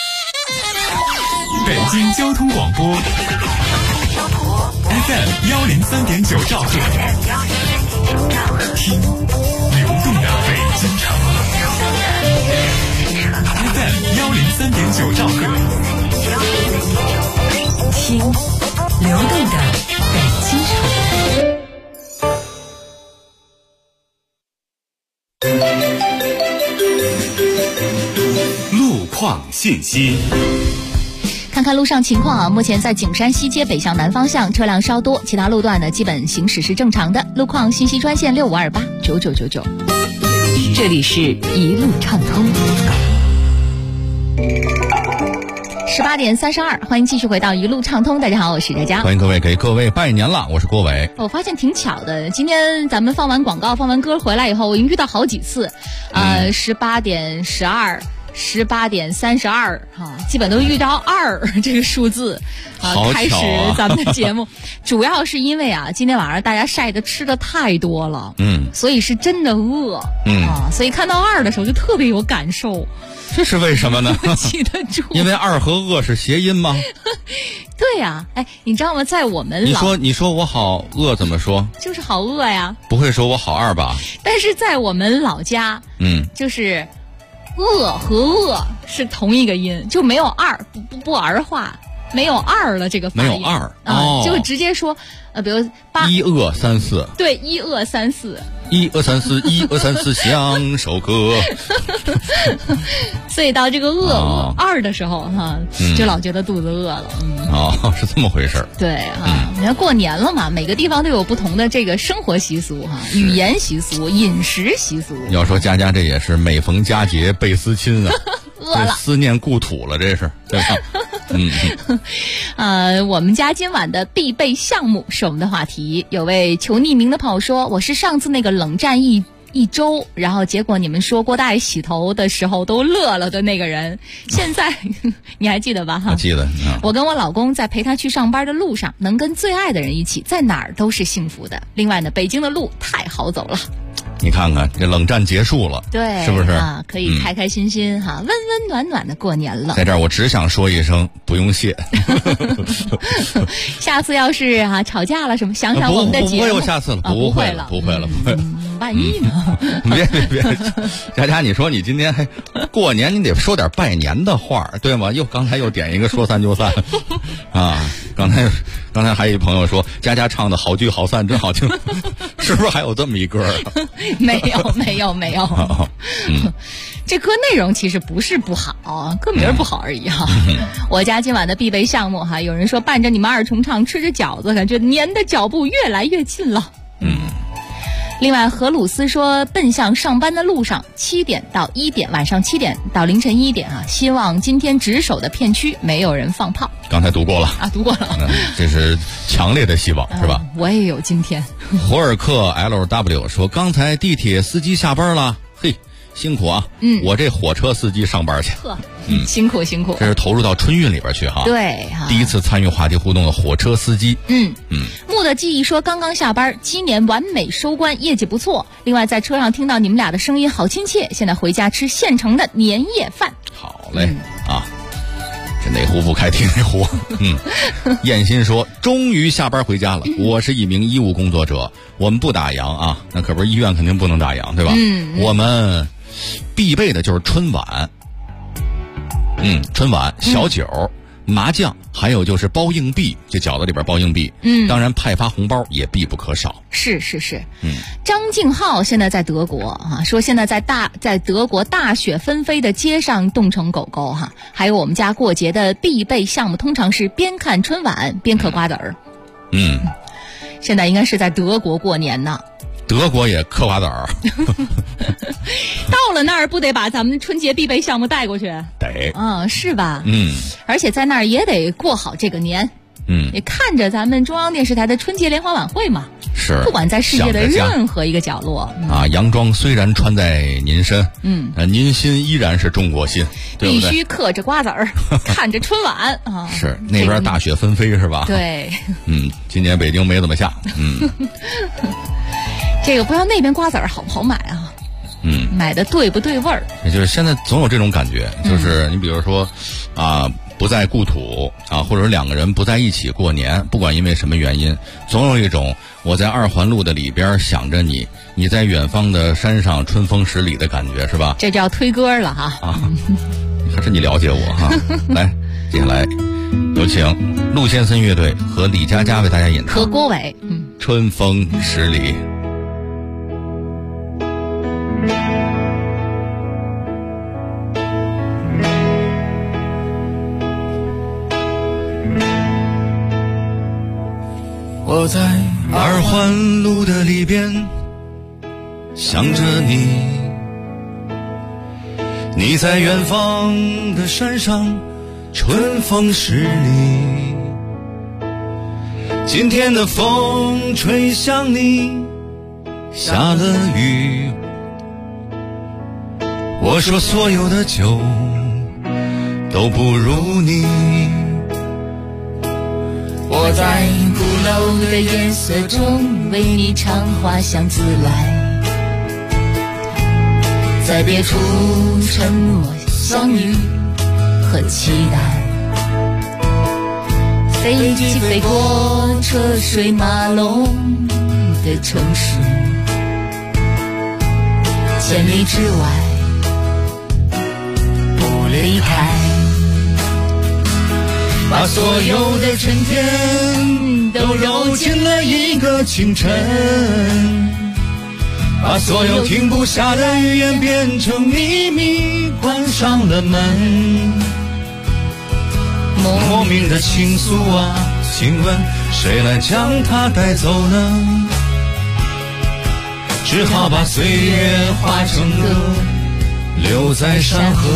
北京交通广播 FM 103.9兆赫，听流动的北京城。FM 103.9兆赫， 听流动的北京城。路况信息。 看看路上情况啊，目前在景山西街北向南方向车辆稍多，其他路段呢基本行驶是正常的。路况信息专线65289999。 这里是一路畅通。 18点32，欢迎继续回到一路畅通。大家好，我是佳佳， 欢迎各位给各位拜年了，我是郭伟。 我发现挺巧的，今天咱们放完广告、放完歌回来以后，我已经遇到好几次，18点12。18点32，基本都遇到2这个数字开始咱们的节目。主要是因为今天晚上大家晒的吃的太多了，所以是真的饿，所以看到2的时候就特别有感受。 这是为什么呢？ 记得住， 因为2和饿是谐音吗？ 对呀，你知道吗？在我们你说我好饿怎么说？ 就是好饿呀。不会说我好2吧？ 但是在我们老家，就是饿和饿是同一个音，就没有2，不儿化，没有2了这个发音， 没有2就直接说比如 1饿3-4， 对，1饿3-4， 1、2、3、4，1、2、3、4，享受歌。 所以到这个饿2的时候哈，就老觉得肚子饿了。 是这么回事。 对啊，你看过年了嘛，每个地方都有不同的这个生活习俗哈，语言习俗、饮食习俗。 要说佳佳这也是每逢佳节倍思亲啊， 饿了， 思念故土了，这是对吧？ 我们家今晚的必备项目是我们的话题。有位求匿名的朋友说，我是上次那个冷战一周，然后结果你们说郭大爷洗头的时候都乐了的那个人，现在你还记得吧？ 我记得。 我跟我老公在陪他去上班的路上，能跟最爱的人一起，在哪儿都是幸福的。另外呢，北京的路太好走了。 你看看这冷战结束了， 对， 是不是可以开开心心温温暖暖的过年了。 在这儿我只想说一声不用谢。 下次要是吵架了什么，想想我们的节目， 不会有下次了，不会了。 万一呢？ 别，佳佳，你说你今天还过年，你得说点拜年的话，对吗？刚才又点一个说散就散啊！刚才还有一朋友说佳佳唱的好聚好散真好听，是不是还有这么一歌？ 没有。这歌内容其实不是不好，歌名不好而已哈。我家今晚的必备项目有人说伴着你们二重唱，吃着饺子，感觉年的脚步越来越近了。另外，何鲁斯说，奔向上班的路上，7点到1点，晚上7点到凌晨1点希望今天值守的片区没有人放炮。 刚才读过了读过了。 这是强烈的希望，是吧？ 我也有今天。 胡尔克 LW 说，刚才地铁司机下班了，嘿，辛苦啊！我这火车司机上班去， 辛苦。 这是投入到春运里边去哈。 对， 第一次参与话题互动的火车司机。 木的记忆说，刚刚下班，今年完美收官，业绩不错。另外，在车上听到你们俩的声音好亲切，现在回家吃现成的年夜饭。 好嘞，这哪壶不开提哪壶。燕心说，终于下班回家了。我是一名医务工作者，我们不打烊啊，那可不是医院肯定不能打烊，对吧？我们必备的就是春晚。春晚、小酒、麻将，还有就是包硬币，这饺子里边包硬币。当然派发红包也必不可少。 是。张敬浩现在在德国说现在在德国大雪纷飞的街上冻成狗狗还有我们家过节的必备项目，通常是边看春晚边嗑瓜子儿。现在应该是在德国过年呢。 德国也嗑瓜子儿。 到了那儿不得把咱们春节必备项目带过去？ 得。 是吧？而且在那儿也得过好这个年。也看着咱们中央电视台的春节联欢晚会嘛。 是。 不管在世界的任何一个角落洋装虽然穿在您身，您心依然是中国心，对不对？ 必须嗑着瓜子儿，看着春晚是那边大雪纷飞是吧？ 对。 今年北京没怎么下。 这个不知道那边瓜子儿好不好买买的对不对味儿？ 也就是现在总有这种感觉，就是你比如说不在故土或者两个人不在一起过年，不管因为什么原因，总有一种我在2环路的里边想着你，你在远方的山上春风十里的感觉，是吧？ 这叫推歌了还是你了解我来，接下来有请陆先森乐队和李佳佳为大家演唱， 和郭伟春风十里。 我在2环路的里边想着你，你在远方的山上春风十里，今天的风吹向你，下了雨，我说所有的酒都不如你， 我在鼓楼的夜色中为你唱花香自来，在别处沉默相遇和期待，飞机飞过车水马龙的城市，千里之外不离开，把所有的春天都揉进了一个清晨，把所有停不下的语言变成秘密，关上了门。莫名的倾诉啊，请问谁来将它带走呢？只好把岁月化成歌，留在山河。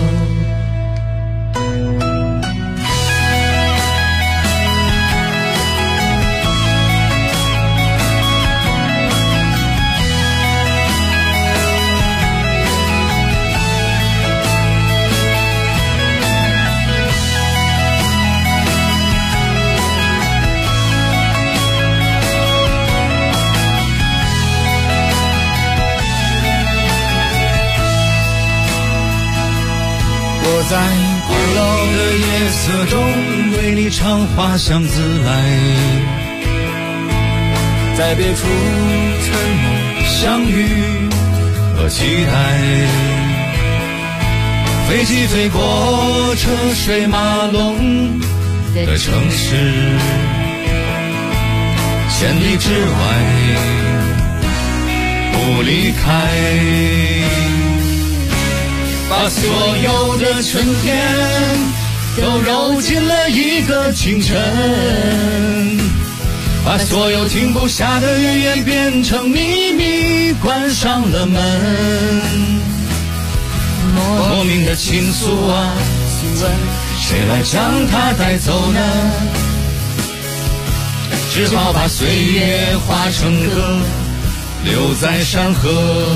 我在古老的夜色中为你唱花香自来，在别处沉默相遇和期待。飞机飞过车水马龙的城市，千里之外不离开。把所有的春天都揉进了一个清晨，把所有停不下的语言变成秘密，关上了门。莫名的倾诉啊，请问谁来将它带走呢？只好把岁月化成歌，留在山河。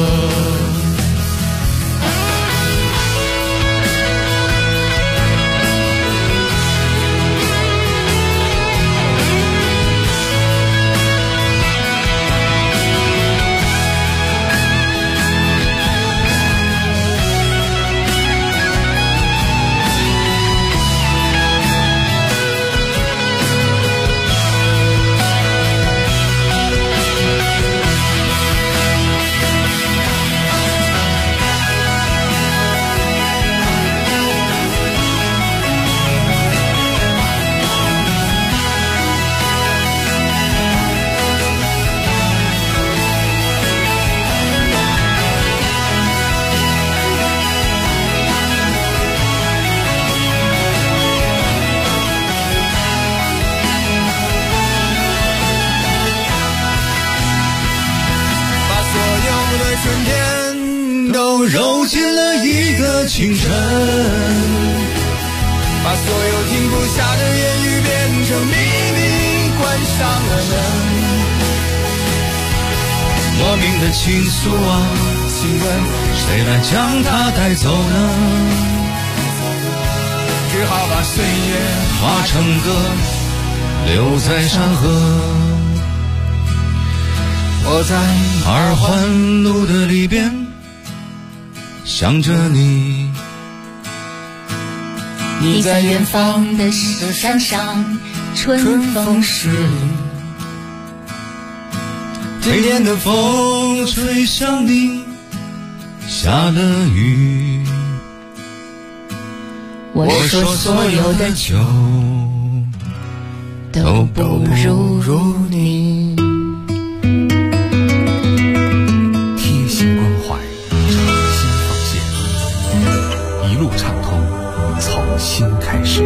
揉进了一个清晨， 把所有停不下的言语变成秘密，关上了门。 莫名的倾诉啊，请问谁来将它带走呢？ 只好把岁月化成歌，留在山河。我在二环路的里边想着你， 你在远方的山上，春风十里， 甜甜的风吹向你，下了雨。 我说所有的酒都不如你。 贴心关怀，一路畅通，从新开始。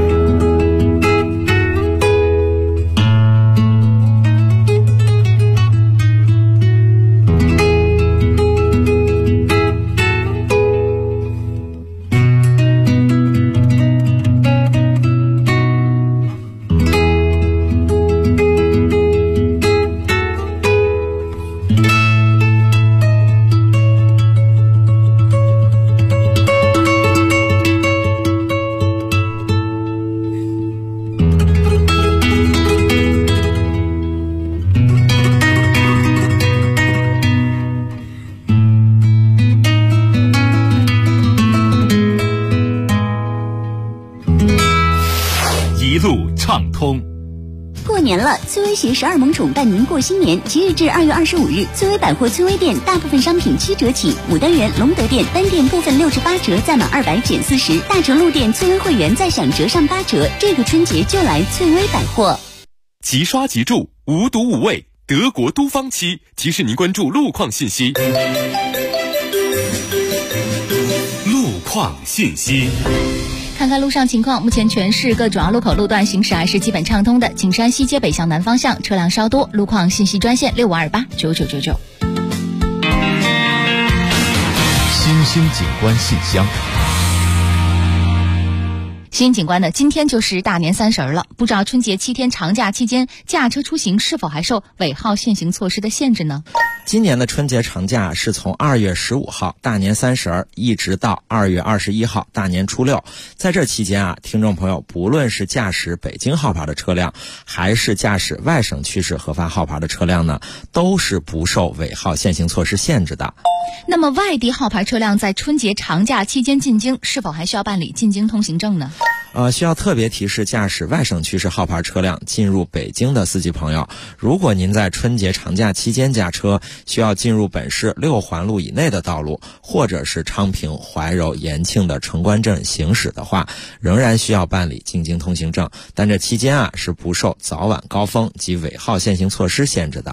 一路畅通。 过年了，崔薇携12萌宠伴您过新年。即日至2月25日，崔薇百货崔薇店大部分商品7折起，牡丹园、隆德店单店部分68折，再满200减40。大成路店崔薇会员再享折上8折。这个春节就来崔薇百货。 即刷即住，无毒无味， 德国都方期，提示您关注路况信息。路况信息。 看看路上情况，目前全市各主要路口路段行驶还是基本畅通的。景山西街北向南方向车辆稍多，路况信息专线65289999。 新兴景观信箱。 新景观的今天就是大年30了，不知道春节7天长假期间驾车出行是否还受尾号限行措施的限制呢？ 今年的春节长假是从2月15号大年30一直到2月21号大年初六，在这期间听众朋友不论是驾驶北京号牌的车辆，还是驾驶外省区市核发号牌的车辆呢，都是不受尾号限行措施限制的。 那么外地号牌车辆在春节长假期间进京，是否还需要办理进京通行证呢？ 需要特别提示驾驶外省区市号牌车辆进入北京的司机朋友，如果您在春节长假期间驾车，需要进入本市6环路以内的道路，或者是昌平、怀柔、延庆的城关镇行驶的话，仍然需要办理进京通行证，但这期间是不受早晚高峰及尾号限行措施限制的。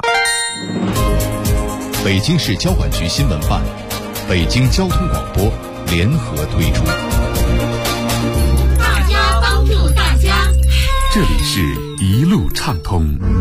北京市交管局新闻办、北京交通广播联合推出。 大家帮助大家， 这里是一路畅通。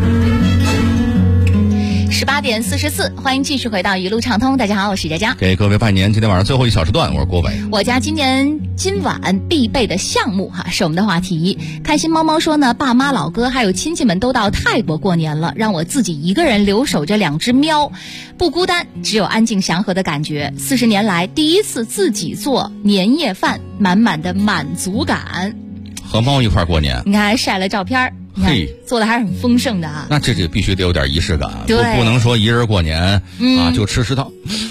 18点44，欢迎继续回到一路畅通。大家好，我是佳佳， 给各位拜年。今天晚上最后一小时段，我是郭伟。 我家今晚必备的项目是我们的话题。开心猫猫说呢，爸妈老哥还有亲戚们都到泰国过年了，让我自己一个人留守着2只喵，不孤单，只有安静祥和的感觉。40年来第一次自己做年夜饭，满满的满足感。 和猫一块过年， 你看还晒了照片， 嘿， 做的还是很丰盛的啊。 那这必须得有点仪式感，不能说一人过年就吃食堂。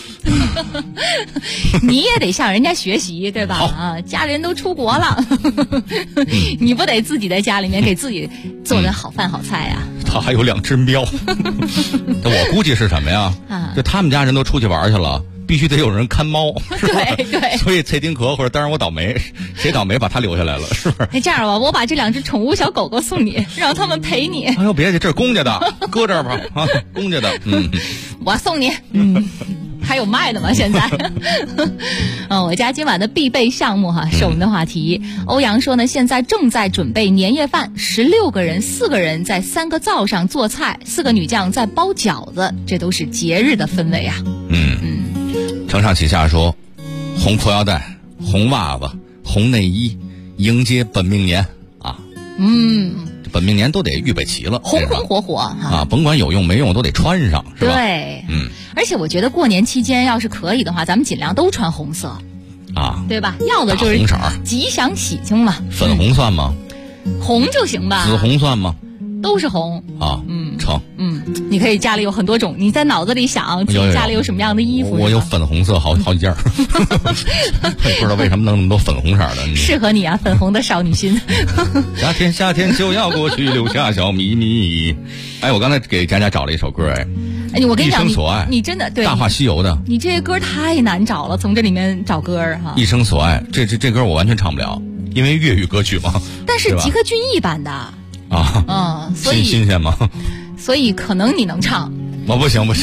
你也得向人家学习，对吧？家里人都出国了，你不得自己在家里面给自己做点好饭好菜呀？ 他还有2只喵，我估计是什么呀？就他们家人都出去玩去了，必须得有人看猫。 对， 所以蔡丁壳或者当然我倒霉，谁倒霉把他留下来了，是不是？ 这样吧，我把这2只宠物小狗狗送你，让他们陪你。 哎呦，别介，这是公家的，搁这儿吧啊，公家的。 我送你。还有卖的吗？现在，我家今晚的必备项目是我们的话题。欧阳说呢，现在正在准备年夜饭，16个人，4个人在3个灶上做菜，4个女将在包饺子，这都是节日的氛围啊。 承上启下说，红裤腰带、红袜子、红内衣，迎接本命年啊。本命年都得预备齐了， 红红火火啊，甭管有用没用都得穿上，是吧？ 对，而且我觉得过年期间要是可以的话，咱们尽量都穿红色啊， 对吧？要的就是红色吉祥喜庆嘛。 粉红算吗？ 红就行吧。 紫红算吗？ 都是红啊，成。 你可以家里有很多种，你在脑子里想家里有什么样的衣服。 我有粉红色好几件，不知道为什么弄那么多粉红色的。 适合你啊，粉红的少女心。 夏天就要过去，留下小秘密。哎，我刚才给佳佳找了一首歌， 我跟你讲， 一生所爱， 你真的对《 大话西游》的， 你这些歌太难找了，从这里面找歌一生所爱，这歌我完全唱不了，因为粤语歌曲嘛。 但是吉克隽逸版的所以新鲜吗？ 所以可能你能唱， 我不行。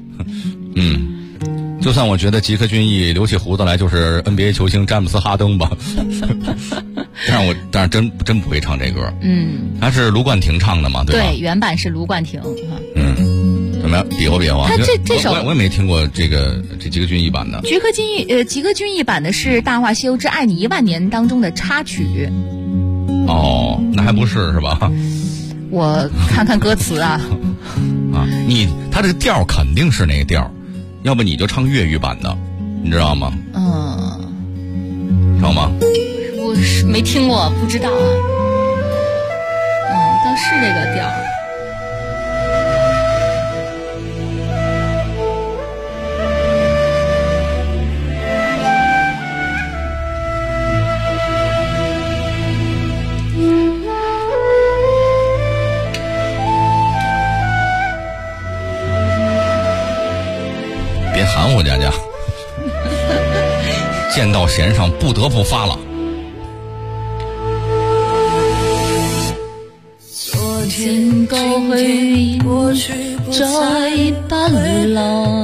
就算我觉得吉克隽逸留起胡子来就是 NBA 球星詹姆斯哈登吧，但是真不会唱这歌。他是卢冠廷唱的嘛，对吧？ 对，原版是卢冠廷。 怎么样？比划比划。 他这首我也没听过这吉克隽逸版的。 吉克隽逸版的是《大话西游之爱你10000年》当中的插曲。 哦，那还不是吧？ 我看看歌词啊。 他这个调肯定是那个调，要不你就唱粤语版的，你知道吗？知道吗？ 我是没听过，不知道啊。但是这个调。 别含糊，佳佳。剑到弦上，不得不发了。 昨天先過去，再不來。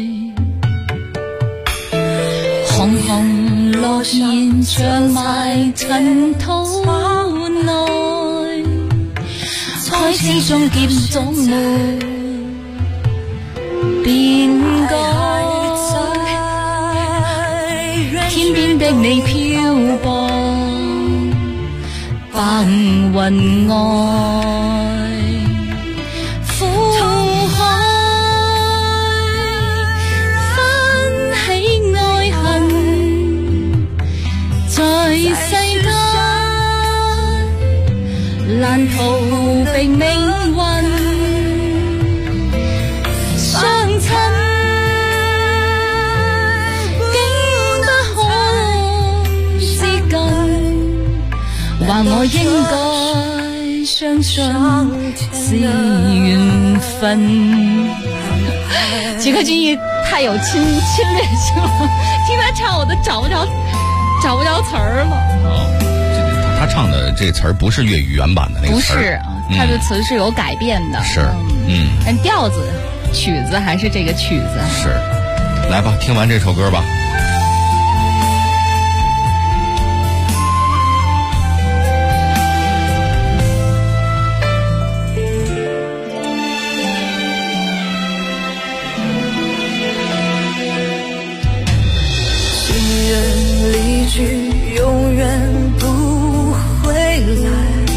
紅紅落葉長埋塵土內，開始終結總沒變改。天邊的你漂泊，白雲外，苦海翻起愛恨，在世間難逃避命運，相親話我應該相信是緣分。吉克隽逸太有侵略性了，听他唱我都找不着词儿了。 他唱的这词儿不是粤语原版的那个词儿， 不是，他的词是有改变的。 是， 但调子、曲子还是这个曲子。 是，来吧，听完这首歌吧。 永远不回来，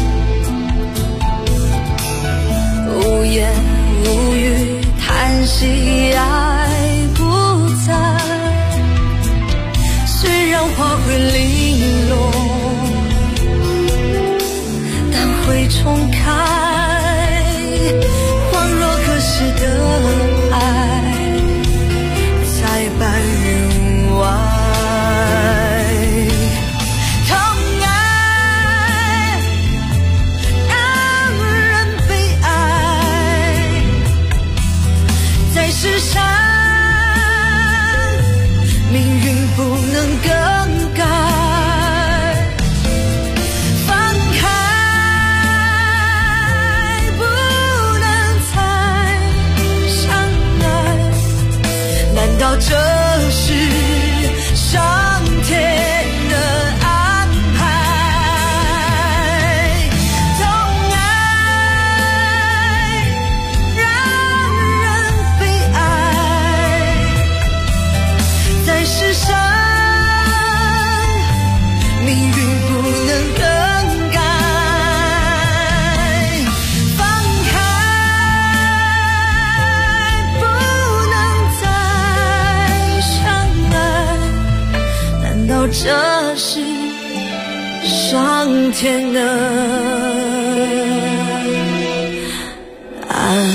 无言无语叹息爱不在，虽然花会零落，但会重开，恍若隔世的爱在白云外。世上命运不能更改，放开不能再相爱，难道这是上天的安排？懂爱让人悲哀，在世上命运不能更改，放开不能再相爱，难道这是上天的安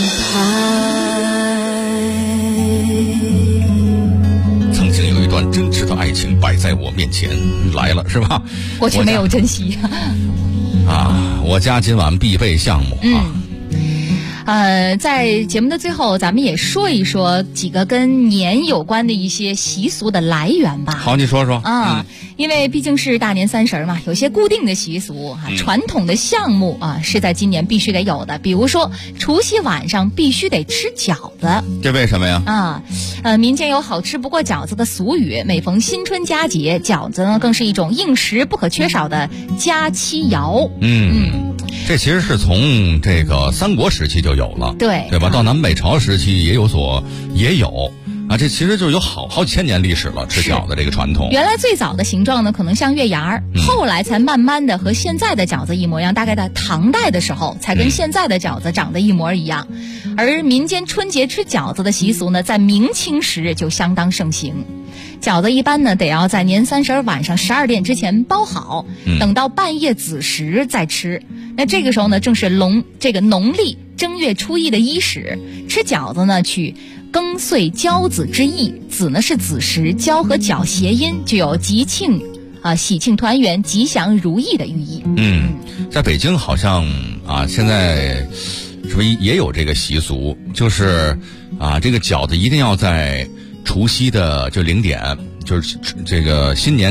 曾经有一段真挚的爱情摆在我面前，来了是吧？ 过去没有珍惜啊！我家今晚必备项目啊。 在节目的最后，咱们也说一说几个跟年有关的一些习俗的来源吧。 好，你说说啊。因为毕竟是大年30嘛，有些固定的习俗啊，传统的项目啊，是在今年必须得有的。比如说，除夕晚上必须得吃饺子。 这为什么呀？ 民间有好吃不过饺子的俗语，每逢新春佳节，饺子呢更是一种应时不可缺少的佳期肴。 这其实是从这个三国时期就有了，对吧？到南北朝时期也有啊，这其实就有好几千年历史了，吃饺子这个传统。 原来最早的形状呢，可能像月牙儿，后来才慢慢的和现在的饺子一模一样。大概在唐代的时候，才跟现在的饺子长得一模一样。而民间春节吃饺子的习俗呢，在明清时就相当盛行。饺子一般呢，得要在年30晚上12点之前包好，等到半夜子时再吃。那这个时候呢，正是农历正月初1的伊始。吃饺子呢，取庚岁交子之意，子呢是子时，交和饺谐音，就有吉庆喜庆团圆、吉祥如意的寓意。 在北京好像现在是不是也有这个习俗，就是这个饺子一定要在除夕的就0点，就是这个新年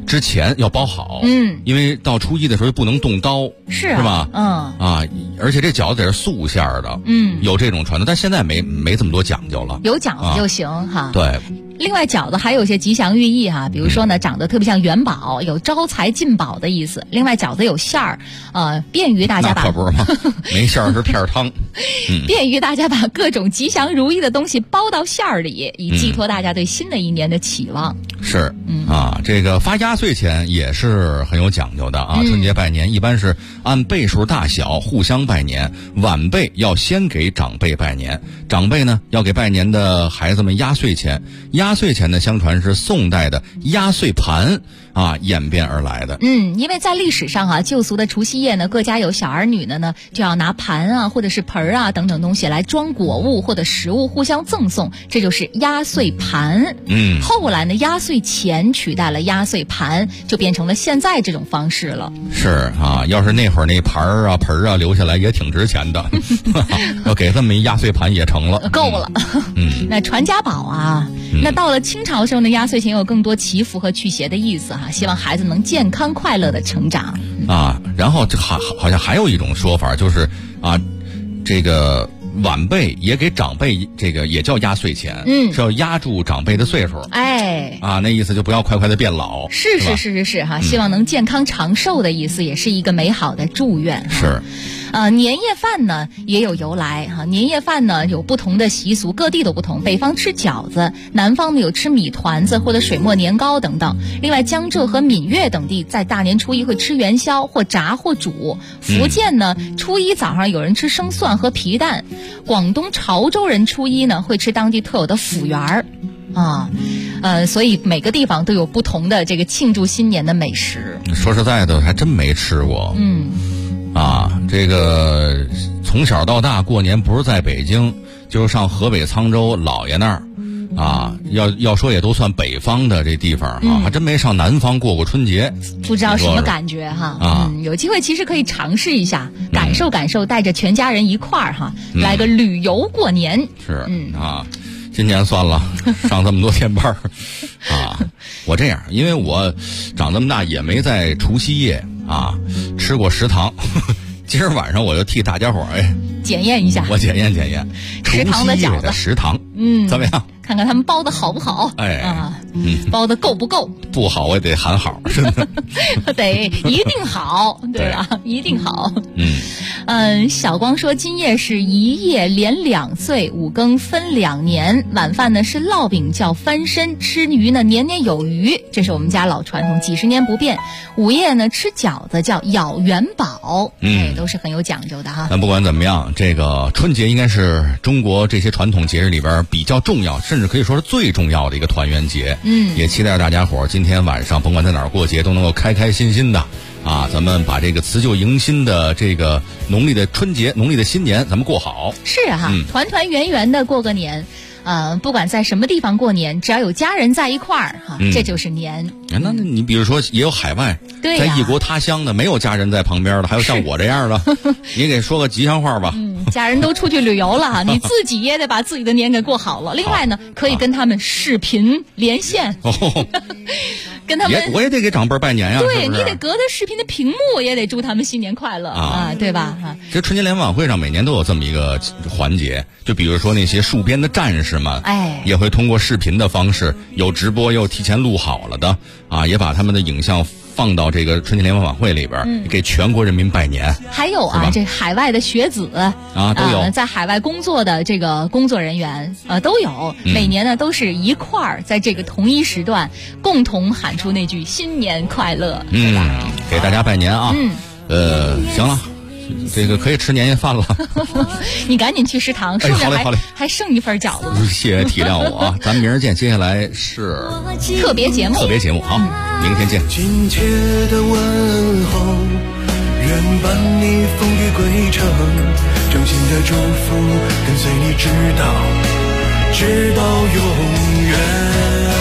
之前要包好，因为到初一的时候不能动刀，是吧？而且这饺子得是素馅儿的，有这种传统，但现在没这么多讲究了， 有饺子就行哈。 对。 另外，饺子还有一些吉祥寓意哈，比如说呢，长得特别像元宝，有招财进宝的意思。另外，饺子有馅儿，便于大家把那可不是吗？没馅儿是片儿汤， 便于大家把各种吉祥如意的东西包到馅儿里，以寄托大家对新的一年的期望。 是这个发压岁钱也是很有讲究的啊。春节拜年一般是按辈数大小互相拜年，晚辈要先给长辈拜年，长辈呢要给拜年的孩子们压岁钱。压岁钱呢，相传是宋代的压岁盘演变而来的。 因为在历史上旧俗的除夕夜呢，各家有小儿女的呢，就要拿盘或者是盆等等东西来装果物或者食物互相赠送，这就是压岁盘。后来呢，压岁钱取代了压岁盘，就变成了现在这种方式了。 是要是那会儿那盘盆留下来也挺值钱的，要给这么一压岁盘也成了， 够了。那传家宝那到了清朝时候呢，压岁钱有更多祈福和驱邪的意思希望孩子能健康快乐的成长然后这好像还有一种说法，就是这个晚辈也给长辈这个也叫压岁钱，是要压住长辈的岁数。那意思就不要快快的变老。 是希望能健康长寿的意思，也是一个美好的祝愿。 是。 年夜饭呢也有由来年夜饭呢有不同的习俗，各地都不同。北方吃饺子，南方呢有吃米团子或者水磨年糕等等。另外，江浙和闽粤等地在大年初一会吃元宵，或炸或煮。福建呢，初一早上有人吃生蒜和皮蛋。广东潮州人初一呢会吃当地特有的腐园儿所以每个地方都有不同的这个庆祝新年的美食。 说实在的，还真没吃过。这个从小到大过年不是在北京，就是上河北沧州姥爷那儿要说也都算北方的这地方还真没上南方过过春节， 不知道什么感觉有机会其实可以尝试一下，感受感受，带着全家人一块儿来个旅游过年。 是今年算了，上这么多天班我这样，因为我长这么大也没在除夕夜吃过食堂。今儿晚上我就替大家伙检验一下， 我检验食堂的饺子， 食堂怎么样？ 看看他们包的好不好？包的够不够？ 不好我也得喊好，真的得一定好，对吧？一定好。小光说，今夜是一夜连2岁，5更分2年。晚饭呢是烙饼叫翻身，吃鱼呢年年有余，这是我们家老传统，几十年不变。午夜呢吃饺子叫咬元宝，都是很有讲究的但不管怎么样，这个春节应该是中国这些传统节日里边比较重要，甚至可以说是最重要的一个团圆节。也期待大家伙今天晚上甭管在哪儿过节都能够开开心心的咱们把这个辞旧迎新的这个农历的春节、农历的新年咱们过好。 是团团圆圆的过个年。不管在什么地方过年，只要有家人在一块儿这就是年。 那你比如说也有海外，在异国他乡的没有家人在旁边的，还有像我这样的，你给说个吉祥话吧。 家人都出去旅游了你自己也得把自己的年给过好了。另外呢，可以跟他们视频连线。跟他们我也得给长辈拜年呀。 对， 是不是你得隔着视频的屏幕也得祝他们新年快乐对吧？ 这春节联欢晚会上每年都有这么一个环节，就比如说那些戍边的战士们也会通过视频的方式，有直播又提前录好了的也把他们的影像放到这个春节联欢晚会里边，给全国人民拜年。 还有这海外的学子都有在海外工作的这个工作人员都有，每年呢都是一块儿在这个同一时段共同喊出那句新年快乐，对吧？ 给大家拜年行了。这个可以吃年夜饭了。 你赶紧去食堂，说不定还剩一份饺子。 谢谢体谅我咱们明儿见。接下来是特别节目， 好，明天见。 亲切的问候，愿伴你风雨归程，衷心的祝福跟随你直到永远。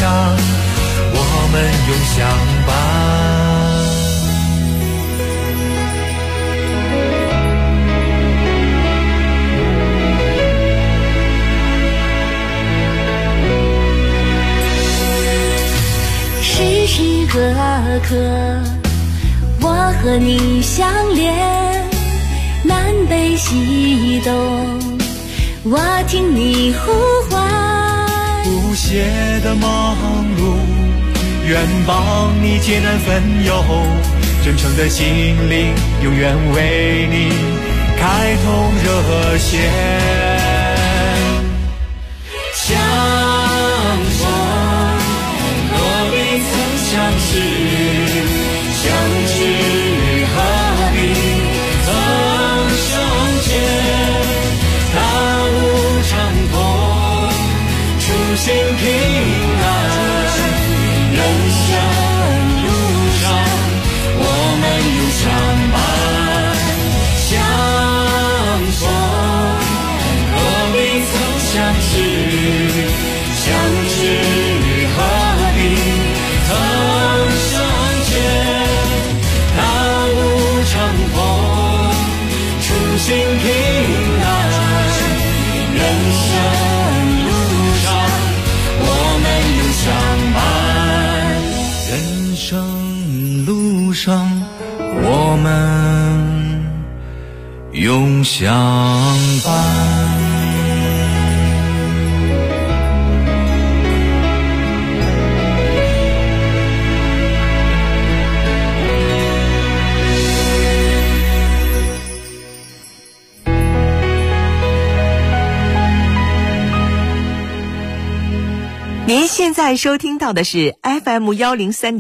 上，我们永相伴。 时时刻刻，我和你相连，南北西东，我听你呼唤。 不懈的忙碌，愿帮你艰难分忧，真诚的心灵，永远为你开通热线。相逢何必曾相识，相知何必曾相见。大路长空，初心平安，人生路上我们永相伴。相逢何必曾相识，相知何必曾相见。大路长空，初心平安，人生路上我们永相伴。人生路上我们永相伴。 您现在收听到的是 FM103.1